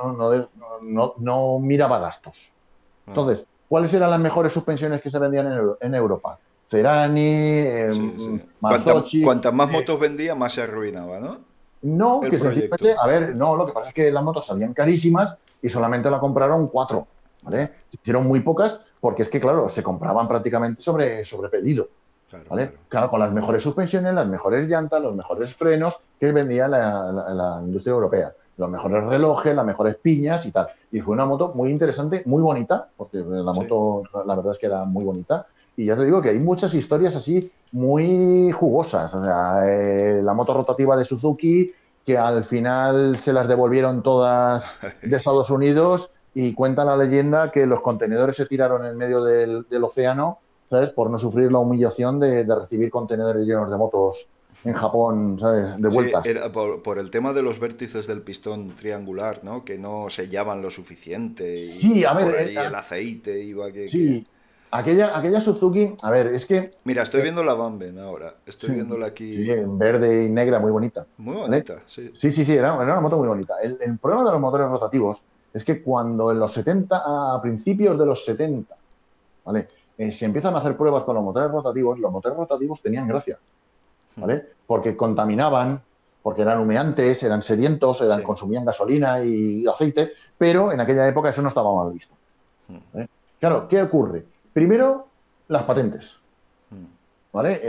no miraba gastos. Ah, Entonces, ¿cuáles eran las mejores suspensiones que se vendían en Europa? Cerani, sí, sí. Marzocchi. Cuantas más motos vendía, más se arruinaba, ¿no? No, El que proyecto. sencillamente, a ver, no, lo que pasa es que las motos salían carísimas y solamente la compraron cuatro, Ya. ¿vale? Se hicieron muy pocas porque es que, claro, se compraban prácticamente sobre pedido. Claro, ¿Vale? claro. Claro, con las mejores suspensiones, las mejores llantas, los mejores frenos que vendía la industria europea. Los mejores relojes, las mejores piñas y tal. Y fue una moto muy interesante, muy bonita, porque la Sí. moto, la verdad es que era muy bonita. Y ya te digo que hay muchas historias así muy jugosas. O sea, la moto rotativa de Suzuki, que al final se las devolvieron todas de Sí. Estados Unidos y cuenta la leyenda que los contenedores se tiraron en medio del océano, ¿sabes? Por no sufrir la humillación de recibir contenedores llenos de motos en Japón, ¿sabes? De Sí, vueltas. era por el tema de los vértices del pistón triangular, ¿no? Que no sellaban lo suficiente Sí, y a ver, por ahí el aceite iba que... sí. Aquella Suzuki, a ver, es que Mira, estoy viendo la Bamben ahora. Estoy sí, viéndola sí, aquí. en verde y negra, muy bonita. Muy ¿Vale? bonita, sí. Sí, sí, sí, era una moto muy bonita. El problema de los motores rotativos es que cuando en los 70, a principios de los 70, ¿vale? Se empiezan a hacer pruebas con los motores rotativos tenían gracia, ¿vale? Porque contaminaban, porque eran humeantes, eran sedientos, Sí. consumían gasolina y aceite, pero en aquella época eso no estaba mal visto. ¿Vale? Claro, ¿qué ocurre? Primero, las patentes. ¿Vale?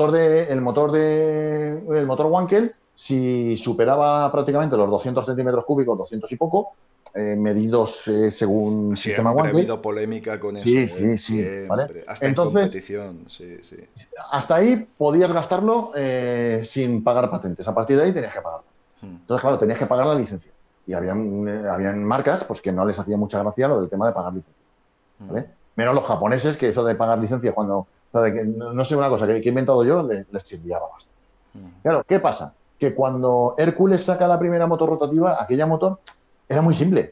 El motor Wankel, si superaba prácticamente los 200 centímetros cúbicos, 200 y poco, medidos según sistema Siempre ha Wankel. habido polémica con eso, Sí, ¿eh? sí, sí, ¿vale? Siempre. Hasta en Entonces, competición, sí, sí. hasta ahí podías gastarlo sin pagar patentes. A partir de ahí tenías que pagar. Entonces, claro, tenías que pagar la licencia. Y habían marcas pues, que no les hacía mucha gracia lo del tema de pagar licencia. ¿Vale? Menos los japoneses, que eso de pagar licencia cuando... O sea, no sé una cosa que he inventado yo, les chirriaba bastante. Claro, ¿qué pasa? Que cuando Hércules saca la primera moto rotativa, aquella moto era muy simple.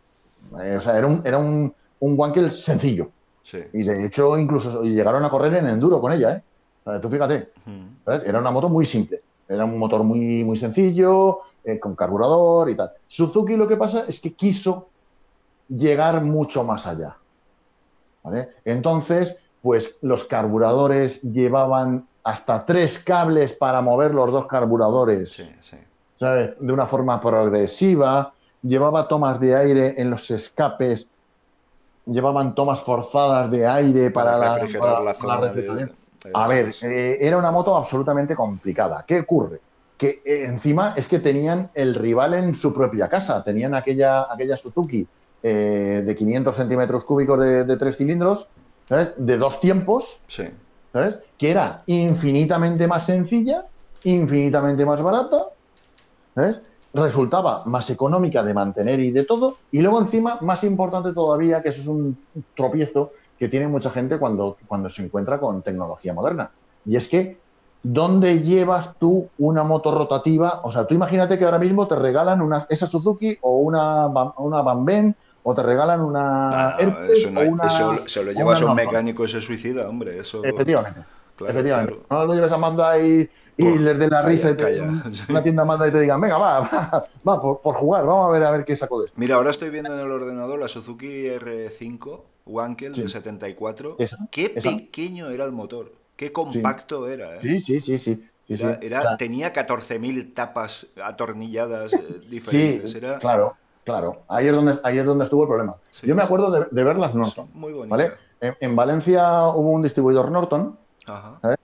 O sea, era un Wankel sencillo. Sí, Y sí. de hecho, incluso llegaron a correr en enduro con ella, ¿eh? O sea, tú fíjate, ¿sabes? Era una moto muy simple. Era un motor muy, muy sencillo, con carburador y tal. Suzuki lo que pasa es que quiso llegar mucho más allá. ¿Vale? Entonces, pues los carburadores llevaban hasta 3 cables para mover los 2 carburadores, Sí, sí. ¿sabes? De una forma progresiva. Llevaba tomas de aire en los escapes, llevaban tomas forzadas de aire Para para refrigerar la la zona de... refrigeración. A Eso ver, es. era una moto absolutamente complicada. ¿Qué ocurre? Que encima es que tenían el rival en su propia casa. Tenían aquella Suzuki de 500 centímetros cúbicos de 3 cilindros, ¿sabes? De 2 tiempos, Sí. ¿sabes? Que era infinitamente más sencilla, infinitamente más barata, ¿sabes? Resultaba más económica de mantener y de todo, y luego encima, más importante todavía, que eso es un tropiezo que tiene mucha gente cuando se encuentra con tecnología moderna, y es que, ¿dónde llevas tú una moto rotativa? O sea, tú imagínate que ahora mismo te regalan esa Suzuki o una Bamben, o te regalan No, una no, eso Hércules no, eso se lo o llevas una a un Norton. mecánico y se suicida, hombre. Eso, Efectivamente, claro, efectivamente. claro. No lo lleves a Mazda y les dé la risa Calla, y calla. una Sí. tienda Mazda y te digan, venga, va, por jugar, vamos a ver qué saco de esto. Mira, ahora estoy viendo en el ordenador la Suzuki R5 Wankel de Sí, 74. esa, Qué esa, pequeño era el motor. Qué sí, compacto era, ¿eh? sí, sí, sí, sí, sí, sí. O sea, Tenía 14.000 tapas atornilladas diferentes. sí, Era... claro, claro. Ahí es donde estuvo el problema. Yo Sí, me sí. acuerdo de verlas Es Norton, muy ¿vale? bonita. En Valencia hubo un distribuidor Norton, Ajá. ¿sabes?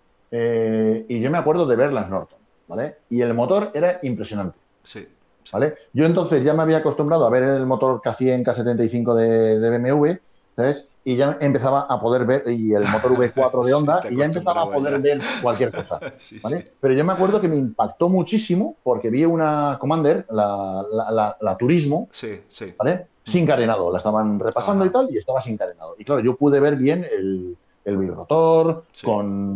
Y yo me acuerdo de verlas Norton, ¿vale? Y el motor era impresionante. Sí, sí. ¿Vale? Yo entonces ya me había acostumbrado a ver el motor K100, K75 de BMW, ¿sabes? Y ya empezaba a poder ver, y el motor V4 de Sí, Honda, te y ya empezaba a acostumbraba poder ya. ver cualquier cosa, Sí, sí. ¿vale? Pero yo me acuerdo que me impactó muchísimo porque vi una Commander, la Turismo, Sí, sí. ¿vale? Sin carenado, la estaban repasando y Ajá. tal, y estaba sin carenado. Y claro, yo pude ver bien el birrotor, Sí,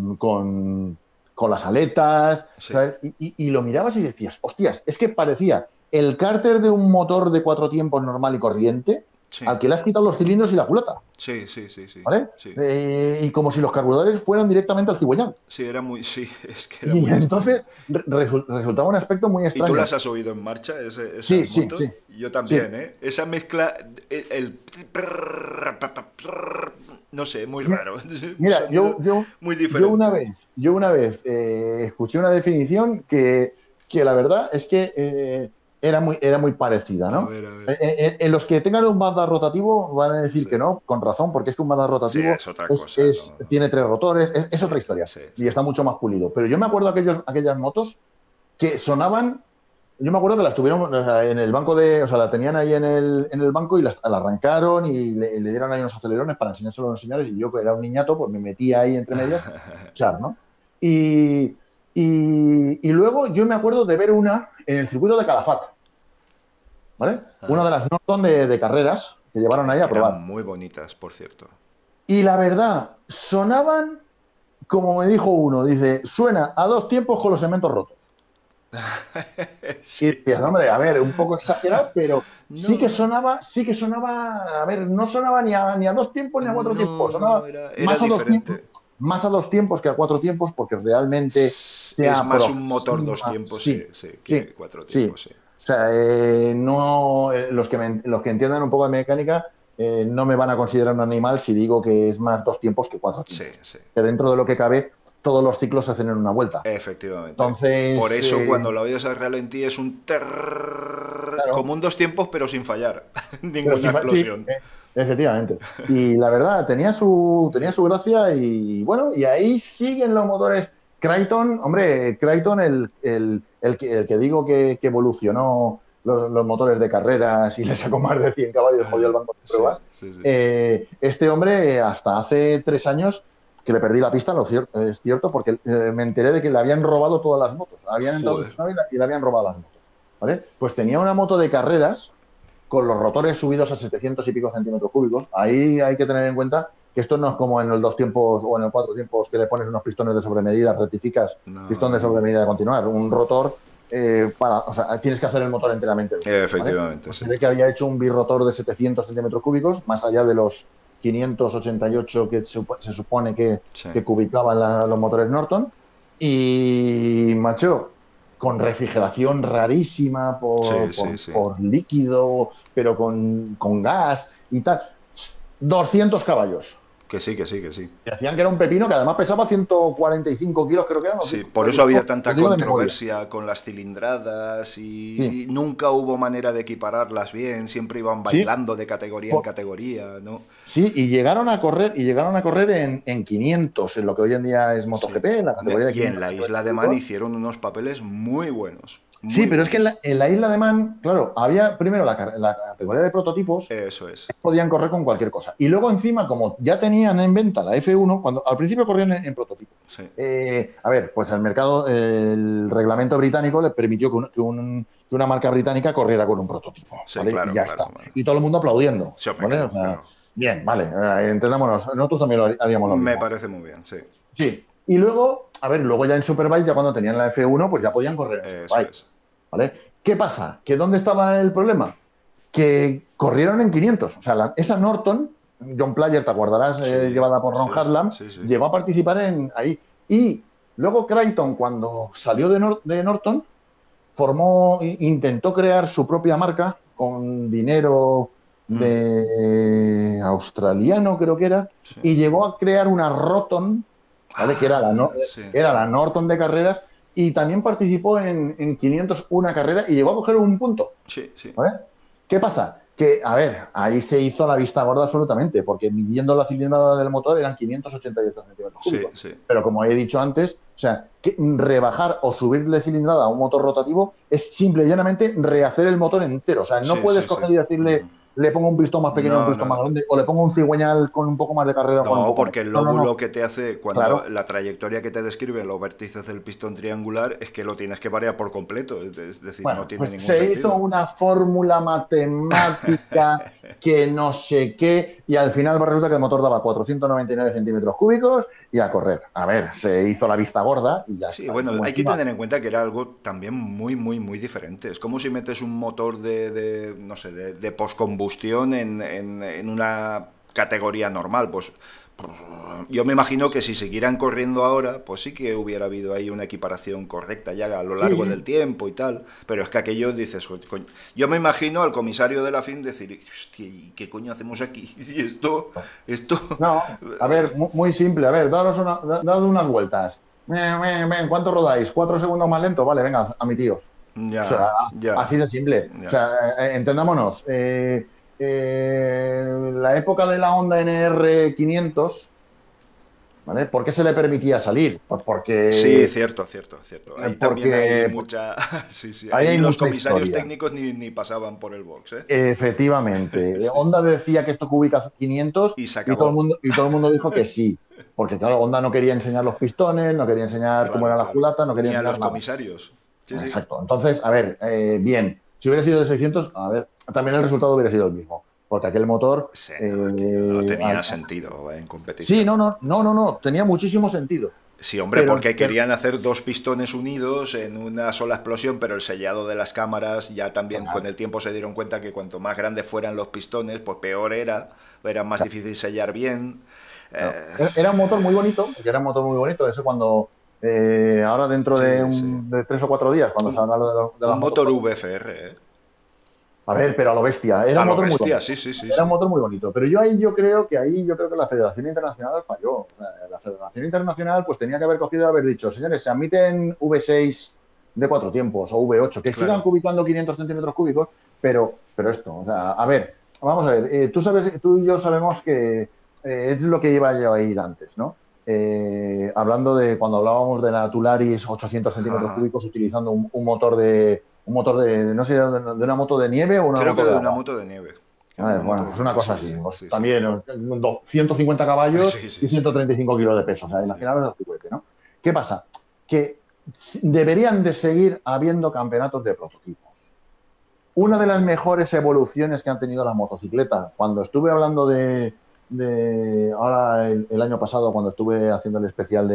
con las aletas, sí. ¿sabes? Y lo mirabas y decías, hostias, es que parecía el cárter de un motor de 4 tiempos normal y corriente Sí. al que le has quitado los cilindros y la culata, Sí, sí, sí, sí. ¿vale? Sí. Y como si los carburadores fueran directamente al cigüeñal. Sí, era muy. Sí, es que era Y muy extraño. entonces resultaba un aspecto muy ¿Y tú extraño. las has oído en marcha, Sí, esas sí, motos? sí, Yo sí. también, ¿eh? Esa mezcla, el... No sé, muy Mira, raro. Un mira, sonido muy yo una diferente. vez, yo una vez escuché una definición que la verdad es que era muy parecida, A ¿no? ver, a ver. En los que tengan un Mazda rotativo van a decir Sí. que no, con razón, porque es que un Mazda Sí, rotativo es otra cosa, ¿no? tiene 3 rotores, es Sí, otra historia sí, y sí. está mucho más pulido. Pero yo me acuerdo aquellas motos que sonaban. Yo me acuerdo que las tuvieron, o sea, en el banco o sea, la tenían ahí en el banco y la arrancaron y le dieron ahí unos acelerones para enseñárselo a los señores y yo, que era un niñato, pues me metía ahí entre medias, echar, ¿no? Y, y luego yo me acuerdo de ver una en el circuito de Calafat, ¿vale? Una de las Norton de carreras que llevaron ahí a Que eran probar. muy bonitas, por cierto. Y la verdad, sonaban, como me dijo uno, dice, suena a 2 tiempos con los segmentos rotos. Y Sí, decías, sí. hombre, a ver, un poco exagerado, pero No, no. sí que sonaba, a ver, no sonaba ni a 2 tiempos ni a 4 No, tiempos, no, sonaba era diferente. más a 2 tiempos que a 4 tiempos, porque realmente se Es más un motor dos aproxima, tiempos, sí, sí, sí, que sí, cuatro sí. tiempos, sí. O sea, no, los que entiendan un poco de mecánica no me van a considerar un animal si digo que es más 2 tiempos que cuatro Sí, tiempos. sí. Que dentro de lo que cabe, todos los ciclos se hacen en una vuelta. Efectivamente. Entonces, Por eso cuando lo oyes al ralentí es un terrrr, claro, como un dos tiempos, pero sin fallar. pero Ninguna sí, sí, explosión. efectivamente. Y la verdad, tenía su gracia y bueno, y ahí siguen los motores. Crichton, hombre, Crichton, el que digo que evolucionó los motores de carreras y le sacó más de 100 caballos, jodió el banco de Sí, pruebas. sí, sí. Este hombre, hasta hace 3 años, que le perdí la pista, es cierto, porque me enteré de que le habían robado todas las motos. Habían entrado en Joder. su nave y le habían robado las motos. ¿Vale? Pues tenía una moto de carreras con los rotores subidos a 700 y pico centímetros cúbicos. Ahí hay que tener en cuenta que esto no es como en el dos tiempos o en el cuatro tiempos que le pones unos pistones de sobremedida, rectificas No, pistón de no, no. sobremedida de continuar. Un rotor, o sea, tienes que hacer el motor enteramente nuevo, ¿vale? Efectivamente, Pues sí. se ve que había hecho un birrotor de 700 centímetros cúbicos, más allá de los 588 que se supone Sí. que cubicaban los motores Norton. Y, macho, con refrigeración rarísima Sí, sí, sí. por líquido, pero con gas y tal. 200 caballos. Que sí, que sí, que sí. Que hacían que era un pepino que además pesaba 145 kilos, creo que eran. Sí, por eso había Lo tanta digo de memoria. controversia con las cilindradas Sí, y nunca hubo manera de equipararlas bien, siempre iban sí, bailando de categoría en po- categoría, ¿no? sí, y llegaron a correr en 500, en lo que hoy en día es Sí. MotoGP, en la categoría de Y en 500 la isla centímetros de Man cúbicos. hicieron unos papeles muy buenos, Sí, muy pero es que en buenos. la isla de Man, claro, había primero la categoría de prototipos, Eso es. podían correr con cualquier cosa. Y luego encima, como ya tenían en venta la F1, cuando al principio corrían en prototipo. Sí, A ver, pues el mercado, el reglamento británico le permitió que una marca británica corriera con un prototipo, sí, ¿vale? Y claro, ya claro. está. Bueno. Y todo el mundo aplaudiendo, Sí, hombre, ¿vale? O claro, sea, claro. bien, vale, entendámonos, nosotros también haríamos lo Me mismo. parece muy bien, sí. Sí. Y luego, a ver, luego ya en Superbike, ya cuando tenían la F1, pues ya podían correr en Eso Superbike, es. ¿vale? ¿Qué pasa? ¿Que dónde estaba el problema? Que corrieron en 500. O sea, esa Norton, John Player, te acordarás, Sí, llevada por Ron sí, Haslam, sí, sí. llegó a participar ahí. Y luego Crichton, cuando salió de Norton, intentó crear su propia marca con dinero Hmm, de australiano, creo que era, sí. y llegó a crear una Roton, ¿vale? Que Ah, sí, era sí. la Norton de carreras, y también participó en 500 una carrera y llegó a coger un punto. Sí, sí. ¿Vale? ¿Qué pasa? Que, a ver, ahí se hizo la vista gorda absolutamente, porque midiendo la cilindrada del motor eran 588 centímetros Sí, cúbicos. sí. Pero como he dicho antes, o sea, que rebajar o subirle cilindrada a un motor rotativo es simple y llanamente rehacer el motor entero. O sea, no Sí, puedes sí, sí. coger y decirle, le pongo un pistón más pequeño a un No, pistón no, más no. grande, o le pongo un cigüeñal con un poco más de carrera o con un No, poco menos. porque el No, no, lóbulo no. que te hace cuando Claro. la trayectoria que te describe los vértices del pistón triangular es que lo tienes que variar por completo. Es decir, no Bueno, tiene pues ningún se hizo sentido. una fórmula matemática que no sé qué, y al final resulta que el motor daba 499 centímetros cúbicos y a correr. A ver, se hizo la vista gorda y ya Sí, está. Y bueno, como hay que encima, tener en cuenta que era algo también muy, muy, muy diferente. Es como si metes un motor no sé, de postcombustión en una categoría normal. Pues yo me imagino que si siguieran corriendo ahora, pues sí que hubiera habido ahí una equiparación correcta ya a lo largo del sí, tiempo y tal. Pero es que aquello dices, coño. Yo me imagino al comisario de la FIM decir, hostia, ¿y qué coño hacemos aquí? Y esto, no, a ver, muy simple. A ver, dad unas vueltas. ¿Cuánto rodáis? ¿4 segundos más lento? Vale, venga, a mi tíos. O sea, ya, ya, así de simple. O ya. sea, entendámonos. La época de la Honda NR 500, ¿vale? ¿Por qué se le permitía salir? Pues Sí, cierto, cierto, cierto. Ahí también hay porque mucha... Sí, sí. ahí Ahí hay los mucha comisarios historia. técnicos ni pasaban por el box, ¿eh? Efectivamente. Sí. Honda decía que esto cubica 500 Y se y todo el acabó. mundo, y todo el mundo dijo que sí. Porque, claro, Honda no quería enseñar los pistones, no quería enseñar cómo era Claro, la claro. culata, no quería Ni a enseñar los nada. comisarios. Sí, sí. Exacto. Entonces, a ver, bien. Si hubiera sido de 600, a ver, también el resultado hubiera sido el mismo. Porque aquel motor. Sí, no, aquello no tenía sentido en Sí, competición. no, no, no, no, no. Tenía muchísimo sentido. Sí, hombre, Pero, porque pero querían hacer dos pistones unidos en una sola explosión, pero el sellado de las cámaras ya también con claro, el tiempo se dieron cuenta que cuanto más grandes fueran los pistones, pues peor era más difícil sellar bien. claro. Eh, Era un motor muy bonito, porque era un motor muy bonito. Eso cuando, ahora dentro de, sí, sí. de 3 o 4 días, cuando Un, salga lo de un las motos motor 4. VFR, ¿eh? A ver, pero a lo bestia. Era A un lo motor muy bestia, bonito. sí, sí, sí, Era un sí. motor muy bonito. Pero yo creo que la Federación Internacional falló. O sea, la Federación Internacional pues tenía que haber cogido y haber dicho, señores, se admiten V6 de 4 tiempos o V8, que sigan cubicando 500 centímetros cúbicos, pero esto, o sea, a ver, vamos a ver, tú y yo sabemos que es lo que iba yo a ir antes, ¿no? Hablando de cuando hablábamos de la Tularis 800 centímetros cúbicos utilizando un motor de no sé, de una moto de nieve o una Creo moto que de de una agua. moto de nieve. A ver, bueno, pues una cosa así. Sí, Pues sí, también 150 caballos sí, y 135 kilos de peso. O sea, imaginaros el juguete, ¿no? ¿Qué pasa? Que deberían de seguir habiendo campeonatos de prototipos. Una de las mejores evoluciones que han tenido las motocicletas, cuando estuve hablando ahora el año pasado, cuando estuve haciendo el especial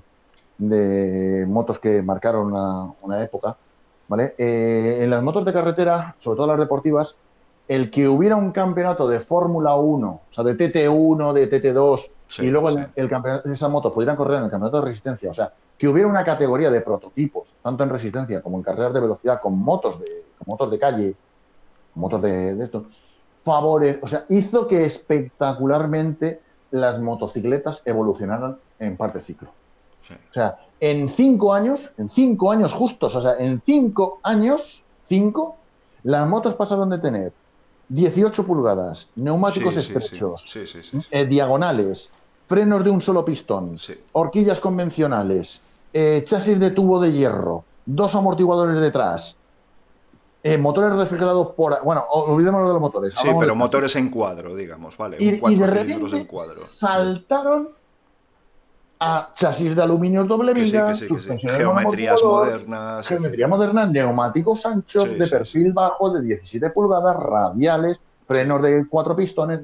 de motos que marcaron una época, ¿vale? En las motos de carretera, sobre todo las deportivas, el que hubiera un campeonato de Fórmula 1, o sea, de TT1, de TT2, y luego el campeonato, esas motos pudieran correr en el campeonato de resistencia, o sea, que hubiera una categoría de prototipos, tanto en resistencia como en carreras de velocidad, con motos de calle, motos de esto, o sea, hizo que espectacularmente las motocicletas evolucionaran en parte ciclo. Sí. O sea, en 5 años justos, o sea, en 5 años, las motos pasaron de tener 18 pulgadas, neumáticos estrechos, diagonales, frenos de un solo pistón, horquillas convencionales, chasis de tubo de hierro, 2 amortiguadores detrás, motores refrigerados bueno, olvidémonos de los motores. Sí, pero motores en cuadro, digamos, vale. Y de repente en cuadro. Saltaron a chasis de aluminio doble viga, suspensiones geometrías modernas, geometría moderna, neumáticos anchos de perfil bajo de 17 pulgadas, radiales, frenos de 4 pistones,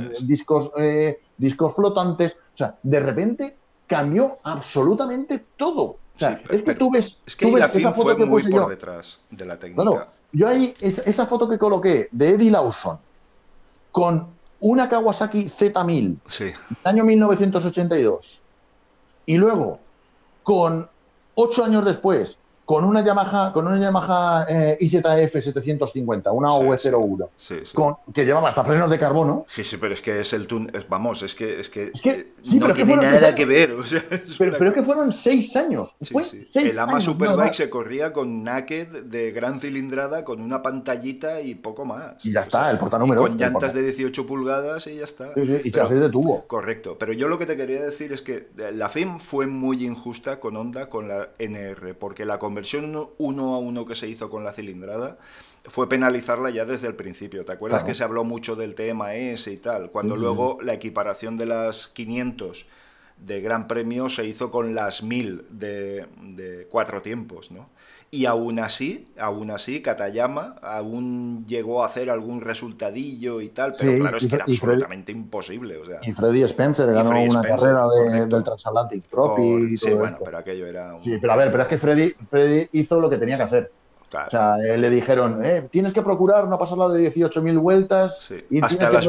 discos flotantes. O sea, de repente cambió absolutamente todo. O sea, es que tú ves esa foto fue que muy por detrás de la técnica. Claro, yo ahí, esa foto que coloqué de Eddie Lawson con una Kawasaki Z1000 del año 1982 y luego con 8 años después con una Yamaha IZF 750, una OV01, que llevaba hasta frenos de carbono. Sí, pero es que es el vamos, es que no tiene nada que ver. O sea, pero es que fueron 6 años. El AMA Superbike se corría con naked de gran cilindrada, con una pantallita y poco más. Y ya está, el portanúmeros. Con llantas de 18 pulgadas y ya está. Y chasis de tubo. Correcto. Pero yo lo que te quería decir es que la FIM fue muy injusta con Honda, con la NR, porque la conversión 1-1 que se hizo con la cilindrada fue penalizarla ya desde el principio. ¿Te acuerdas que se habló mucho del TMS y tal? Cuando luego la equiparación de las 500 de Gran Premio se hizo con las 1000 de 4 tiempos, ¿no? Y aún así, Katayama aún llegó a hacer algún resultadillo y tal, pero claro, es que era absolutamente imposible. O sea, y Freddy Spencer ganó una carrera del Transatlantic Trophy y todo bueno, pero aquello era... Sí, pero a ver, pero es que Freddy hizo lo que tenía que hacer. Claro. O sea, le dijeron, tienes que procurar no pasarla de 18.000 vueltas. Y hasta las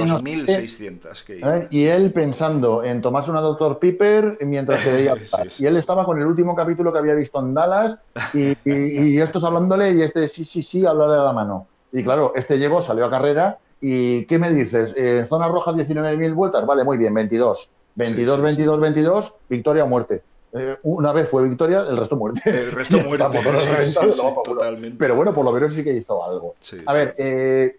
22.600. Y él pensando en tomarse una Dr. Pepper mientras se veía. Y él estaba con el último capítulo que había visto en Dallas y estos hablándole y sí, hablarle a la mano. Y claro, llegó, salió a carrera y ¿qué me dices? Zona roja 19.000 vueltas, vale, muy bien, 22, 22, victoria o muerte. Una vez fue victoria, el resto muerte. El resto muerte. Totalmente. Pero bueno, por lo menos sí que hizo algo. A ver,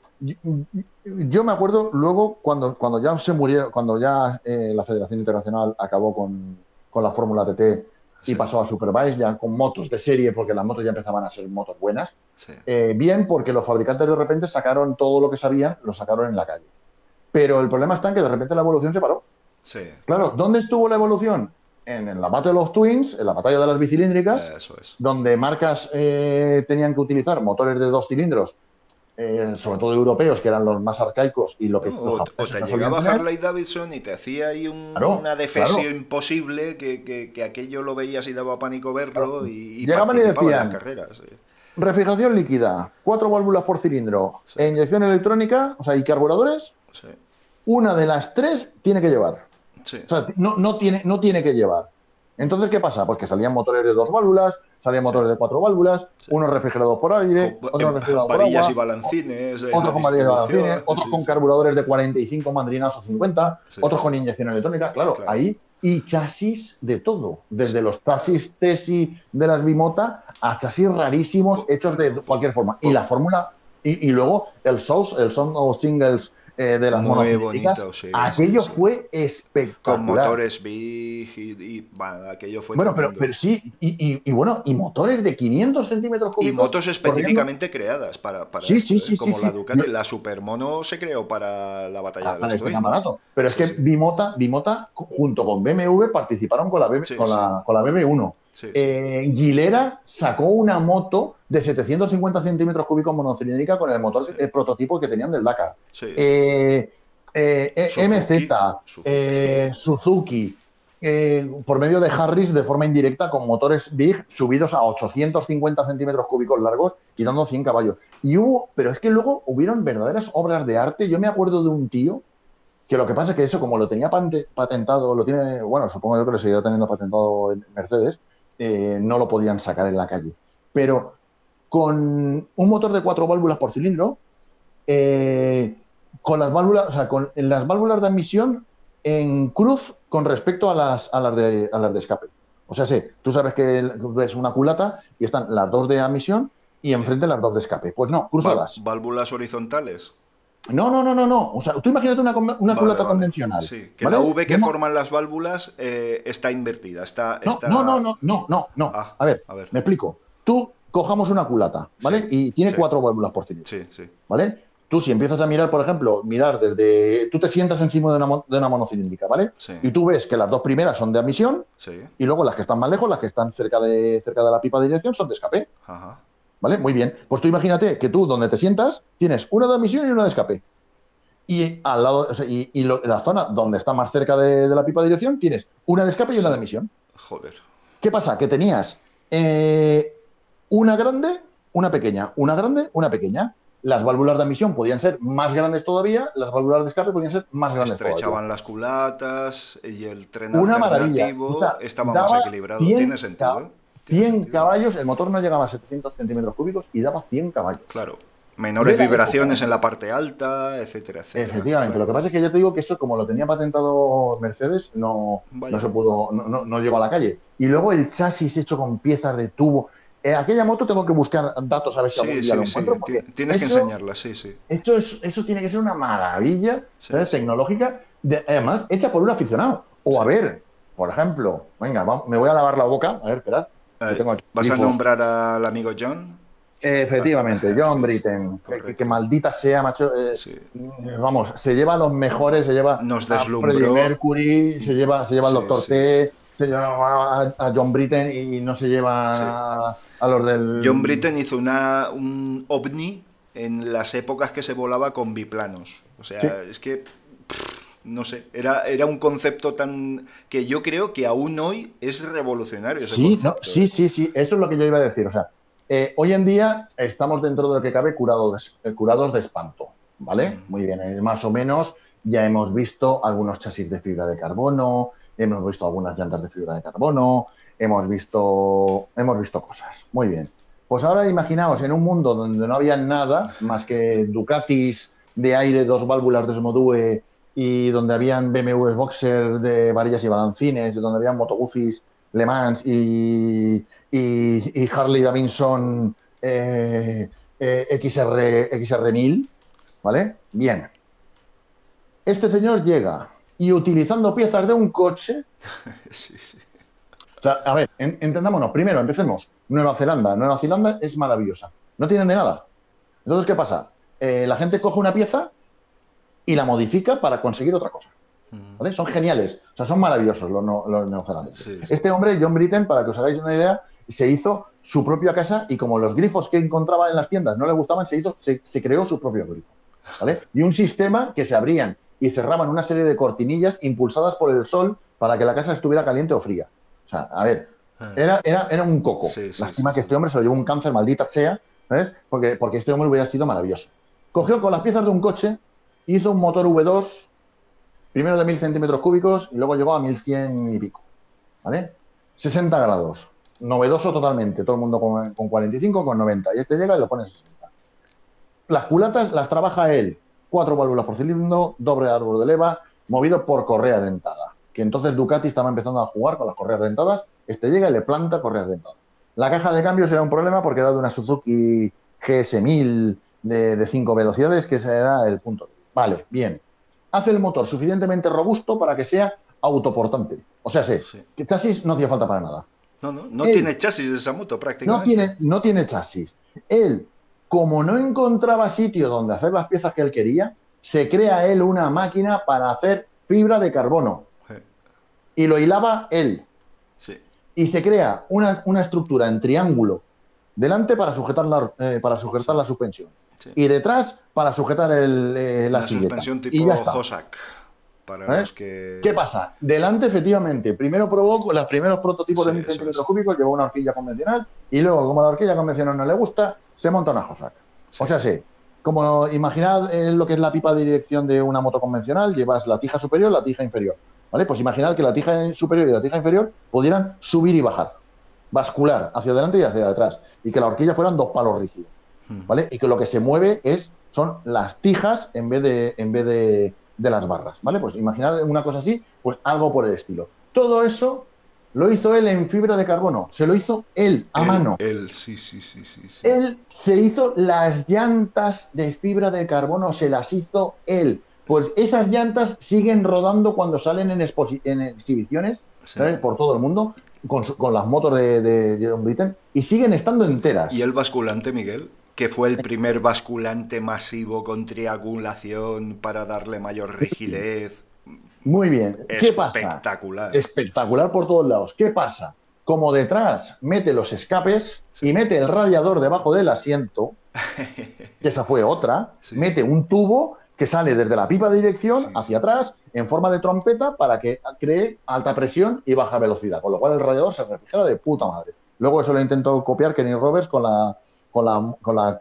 yo me acuerdo luego cuando ya se murieron, cuando ya la Federación Internacional acabó con la Fórmula TT y pasó a Superbike ya con motos de serie, porque las motos ya empezaban a ser motos buenas. Bien, porque los fabricantes de repente sacaron todo lo que sabían, lo sacaron en la calle. Pero el problema está en que de repente la evolución se paró. Claro, ¿dónde estuvo la evolución? En la Battle of Twins, en la batalla de las bicilíndricas, donde marcas tenían que utilizar motores de 2 cilindros, sobre todo europeos, que eran los más arcaicos y lo que o te llegaba Harley Davidson y te hacía ahí una defesio imposible que aquello lo veías y daba pánico verlo y llegaban y decían, en las carreras. Refrigeración líquida, 4 válvulas por cilindro, e inyección electrónica, o sea, y carburadores, una de las 3 tiene que llevar. O sea, no tiene que llevar. Entonces, ¿qué pasa? Pues que salían motores de 2 válvulas, salían motores de 4 válvulas, unos refrigerados por aire, otros refrigerados por agua, y balancines, otros con varillas y balancines, otros con carburadores de 45 mandrinas o 50, otros con inyección electrónica. Claro, ahí y chasis de todo, desde los chasis Tesi de las Bimota a chasis rarísimos hechos de cualquier forma. Y la fórmula, y luego el Sound of Singles de las Muy monocilíndricas, bonito, sí, sí, aquello sí. fue Con espectacular. motores big bueno, aquello fue Bueno, tremendo. pero sí, bueno, y motores de 500 centímetros Y cúbicos motos corriendo. específicamente creadas para Sí, esto, sí, ¿eh? sí, sí, Como la sí. Ducati. La Supermono se creó para la batalla del Para este Astroin, ¿no? campeonato. Pero es Sí, que sí. Bimota junto con BMW participaron con la, Sí, sí. con la BB1. Sí, sí. Gilera sacó una moto de 750 centímetros cúbicos monocilíndrica con el motor Sí, prototipo que tenían del Dakar. sí, sí, sí. Eh, Suzuki. MZ, Suzuki. Suzuki, por medio de Harris de forma indirecta con motores Big subidos a 850 centímetros cúbicos largos y Sí. dando 100 caballos. Y pero es que luego hubieron verdaderas obras de arte. Yo me acuerdo de un tío que lo que pasa es que eso, como lo tenía patentado, lo tiene, bueno, supongo yo que lo seguirá teniendo patentado en Mercedes, no lo podían sacar en la calle. Pero con un motor de 4 válvulas por cilindro, eh, con las válvulas, o sea, con las válvulas de admisión en cruz con respecto a las de escape. O sea, sí, tú sabes que ves una culata y están las dos de admisión y Sí. enfrente las dos de escape. Pues no, cruzadas. Válvulas horizontales. No, no, no, no, no. O sea, tú imagínate una Vale, culata vale. convencional, Sí, que la ¿vale? V que forman las válvulas está invertida. No, no, no, no, no, no, no. Ah, A ver, a ver. me explico. Tú cojamos una culata, Sí, ¿vale? Y tiene sí, 4 válvulas por cilindro, sí, sí, ¿vale? Tú si empiezas a mirar, por ejemplo, mirar desde... Tú te sientas encima de de una monocilíndrica, ¿vale? sí, Y tú ves que las dos primeras son de admisión sí. y luego las que están más lejos, las que están cerca de la pipa de dirección, son de escape, Ajá. ¿vale? Muy bien. Pues tú imagínate que tú, donde te sientas, tienes una de admisión y una de escape. Y al lado, o sea, la zona donde está más cerca de la pipa de dirección, tienes una de escape y una de Sí. admisión. Joder. ¿Qué pasa? Que tenías eh, una grande, una pequeña, una grande, una pequeña. Las válvulas de admisión podían ser más grandes todavía, las válvulas de escape podían ser más grandes todavía. Estrechaban las culatas y el tren Una maravilla. O alternativo sea, estaba más daba equilibrado. Tiene 100, sentido, ¿eh? Tiene 100 sentido. caballos, el motor no llegaba a 700 centímetros cúbicos y daba 100 caballos. Claro. Menores De la época, ¿eh? vibraciones en la parte alta, etcétera, etcétera. Efectivamente, lo Claro. que pasa es que ya te digo que eso, como lo tenía patentado Mercedes, no Vaya. se pudo, no llegó a la calle. Y luego el chasis hecho con piezas de tubo. Aquella moto tengo que buscar datos a ver si algún Sí, día lo sí, sí. encuentro, porque Tienes que enseñarla, sí, sí. eso tiene que ser una maravilla, Sí, ¿sabes? sí. Tecnológica, además hecha por un aficionado. O a Sí. ver, por ejemplo, venga, me voy a lavar la boca, a ver, esperad, que tengo aquí ¿Vas a grifos. nombrar al amigo John? Efectivamente, John Sí, sí. Britten, que Correcto. maldita sea, macho. Sí. Vamos, se lleva a los mejores, se lleva Nos a Freddie deslumbró. Mercury, se lleva al Sí, Doctor sí, sí. T, se lleva a John Britten y no se Sí. lleva a los John del... Britten hizo un ovni en las épocas que se volaba con biplanos. O Sí, sea, es que, no sé, era un concepto tan... que yo creo que aún hoy es revolucionario ese sí, no, concepto, sí, ¿eh? sí, sí, eso es lo que yo iba a decir. O sea, hoy en día estamos dentro de lo que cabe curados de espanto, ¿vale? Muy bien, más o menos ya hemos visto algunos chasis de fibra de carbono, hemos visto algunas llantas de fibra de carbono, hemos visto cosas. Muy bien. Pues ahora imaginaos en un mundo donde no había nada más que Ducatis de aire, 2 válvulas de Smodue y donde habían BMWs Boxer de varillas y balancines, donde habían Moto Guzzi Le Mans y Harley Davidson XR 1000, ¿vale? Bien. Este señor llega y utilizando piezas de un coche, Sí, sí. o sea, a ver, entendámonos, primero empecemos. Nueva Zelanda. Nueva Zelanda es maravillosa. No tienen de nada. Entonces, ¿qué pasa? La gente coge una pieza y la modifica para conseguir otra cosa. ¿Vale? Son geniales, o sea, son maravillosos los neozelandeses. Sí, sí. Este hombre, John Britten, para que os hagáis una idea, se hizo su propia casa y como los grifos que encontraba en las tiendas no le gustaban, se creó su propio grifo. ¿Vale? Y un sistema que se abrían y cerraban una serie de cortinillas impulsadas por el sol para que la casa estuviera caliente o fría. O sea, a ver, era un coco. Sí, sí, sí, Lástima que sí. este hombre se lo llevó un cáncer, maldita sea, ¿sabes? Porque este hombre hubiera sido maravilloso. Cogió con las piezas de un coche, hizo un motor V2 primero de 1000 centímetros cúbicos y luego llegó a 1100 y pico. ¿Vale? 60 grados. Novedoso totalmente. Todo el mundo con 45, con 90. Y este llega y lo pone 60. Las culatas las trabaja él. 4 válvulas por cilindro, doble árbol de leva, movido por correa dentada. que entonces Ducati estaba empezando a jugar con las correas dentadas. Este llega y le planta correas dentadas. La caja de cambios era un problema porque era de una Suzuki GS1000 de 5 velocidades, que ese era el punto. Vale, bien. Hace el motor suficientemente robusto para que sea autoportante. O sea, Sí. que chasis no hacía falta para nada. No Él tiene chasis esa moto no prácticamente. tiene, no tiene chasis. Él, como no encontraba sitio donde hacer las piezas que él quería, se crea él una máquina para hacer fibra de carbono y lo hilaba él. Sí, Y se crea una estructura en triángulo delante para sí, sujetar la suspensión sí. y detrás para sujetar la Una silleta. suspensión Y ya tipo está. Hossack, para ¿Eh? los que... ¿Qué pasa? Delante, efectivamente, primero probó con los primeros prototipos Sí, de 1000 eso centímetros es. cúbicos, llevó una horquilla convencional y luego, como la horquilla convencional no le gusta, se monta una Hossack. O Sí, sea, sí, como imaginad lo que es la pipa de dirección de una moto convencional, llevas la tija superior y la tija inferior. ¿Vale? Pues imaginad que la tija superior y la tija inferior pudieran subir y bajar, bascular hacia adelante y hacia atrás, y que la horquilla fueran dos palos rígidos. ¿Vale? Y que lo que se mueve son las tijas en vez de las barras, ¿vale? Pues imaginad una cosa así, pues algo por el estilo. Todo eso lo hizo él en fibra de carbono, se lo hizo él a mano. sí, sí, sí, sí, sí. Él se hizo las llantas de fibra de carbono, se las hizo él. Pues esas llantas siguen rodando cuando salen en exhibiciones, Sí. ¿sabes? Por todo el mundo, con las motos de John Britten, y siguen estando ¿Y enteras. el basculante, Miguel? Que fue el primer basculante masivo con triangulación para darle mayor rigidez. Muy bien. ¿Qué pasa? Espectacular. Espectacular por todos lados. ¿Qué pasa? Como detrás mete los escapes Sí, y mete el radiador debajo del asiento, que esa fue otra, sí, mete sí. un tubo que sale desde la pipa de dirección Sí, hacia sí. atrás en forma de trompeta para que cree alta presión y baja velocidad, con lo cual el radiador se refrigera de puta madre. Luego eso lo intentó copiar Kenny Roberts con la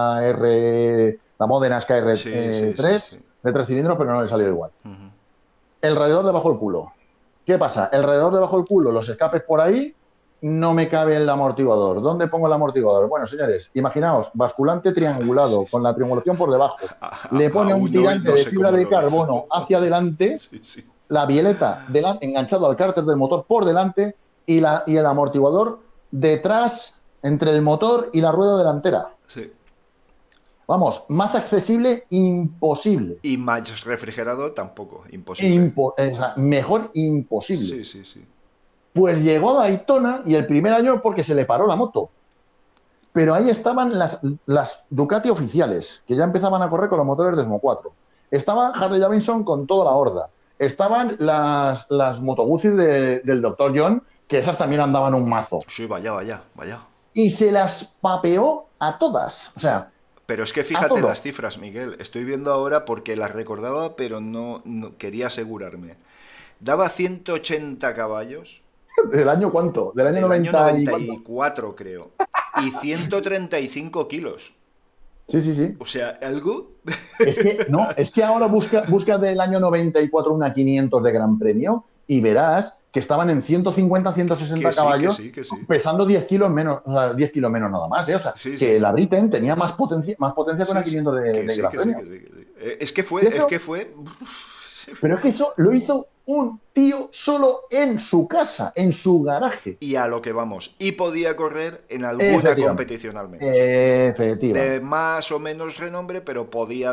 KR, la Modenas Sí, sí, sí, sí. KR3 de 3 cilindros, pero no le salió igual. El radiador debajo del culo. ¿Qué pasa? El radiador debajo del culo, los escapes por ahí, no me cabe el amortiguador. ¿Dónde pongo el amortiguador? Bueno, señores, imaginaos, basculante Sí, triangulado, sí. con la triangulación por debajo. Le pone un Aún hoy tirante no de sé fibra cómo de lo hizo. carbono hacia adelante, Sí, sí. la bieleta enganchado al cárter del motor por delante y el amortiguador detrás entre el motor y la rueda delantera. Sí. Vamos, más accesible, imposible. Y más refrigerado tampoco, imposible. O sea, mejor imposible. Sí, sí, sí. Pues llegó a Daytona y el primer año porque se le paró la moto. Pero ahí estaban las Ducati oficiales, que ya empezaban a correr con los motores de Smo 4. Estaba Harley Davidson con toda la horda. Estaban las Moto Guzzi del Dr. John, que esas también andaban un mazo. Sí, vaya, vaya, vaya. Y se las papeó a todas. O Sí. sea, Pero es que a fíjate las todo. cifras, Miguel. Estoy viendo ahora porque las recordaba, pero no quería asegurarme. Daba 180 caballos ¿Del año cuánto? ¿Del año del año 90 y noventa cuánto? y cuatro creo. Y 135 kilos. Sí, sí, sí. O sea, algo... No, es que ahora busca del año 94 una 500 de Gran Premio y verás que estaban en 150, Que 160 sí, que caballos, sí, que sí. pesando 10 kilos menos, o sea, 10 kilos menos nada más, ¿eh? O sea, Sí, sí, que la sí. Britten tenía más potencia que una Sí, sí. 500 de, Que de sí, Gran que sí, Premio. que sí, que sí. Es que Y fue, es eso, que fue... pero es que eso lo hizo un tío solo en su casa, en su garaje. Y a lo que vamos. Y podía correr en alguna Efectivamente. competición al menos. De Efectivamente. más o menos renombre, pero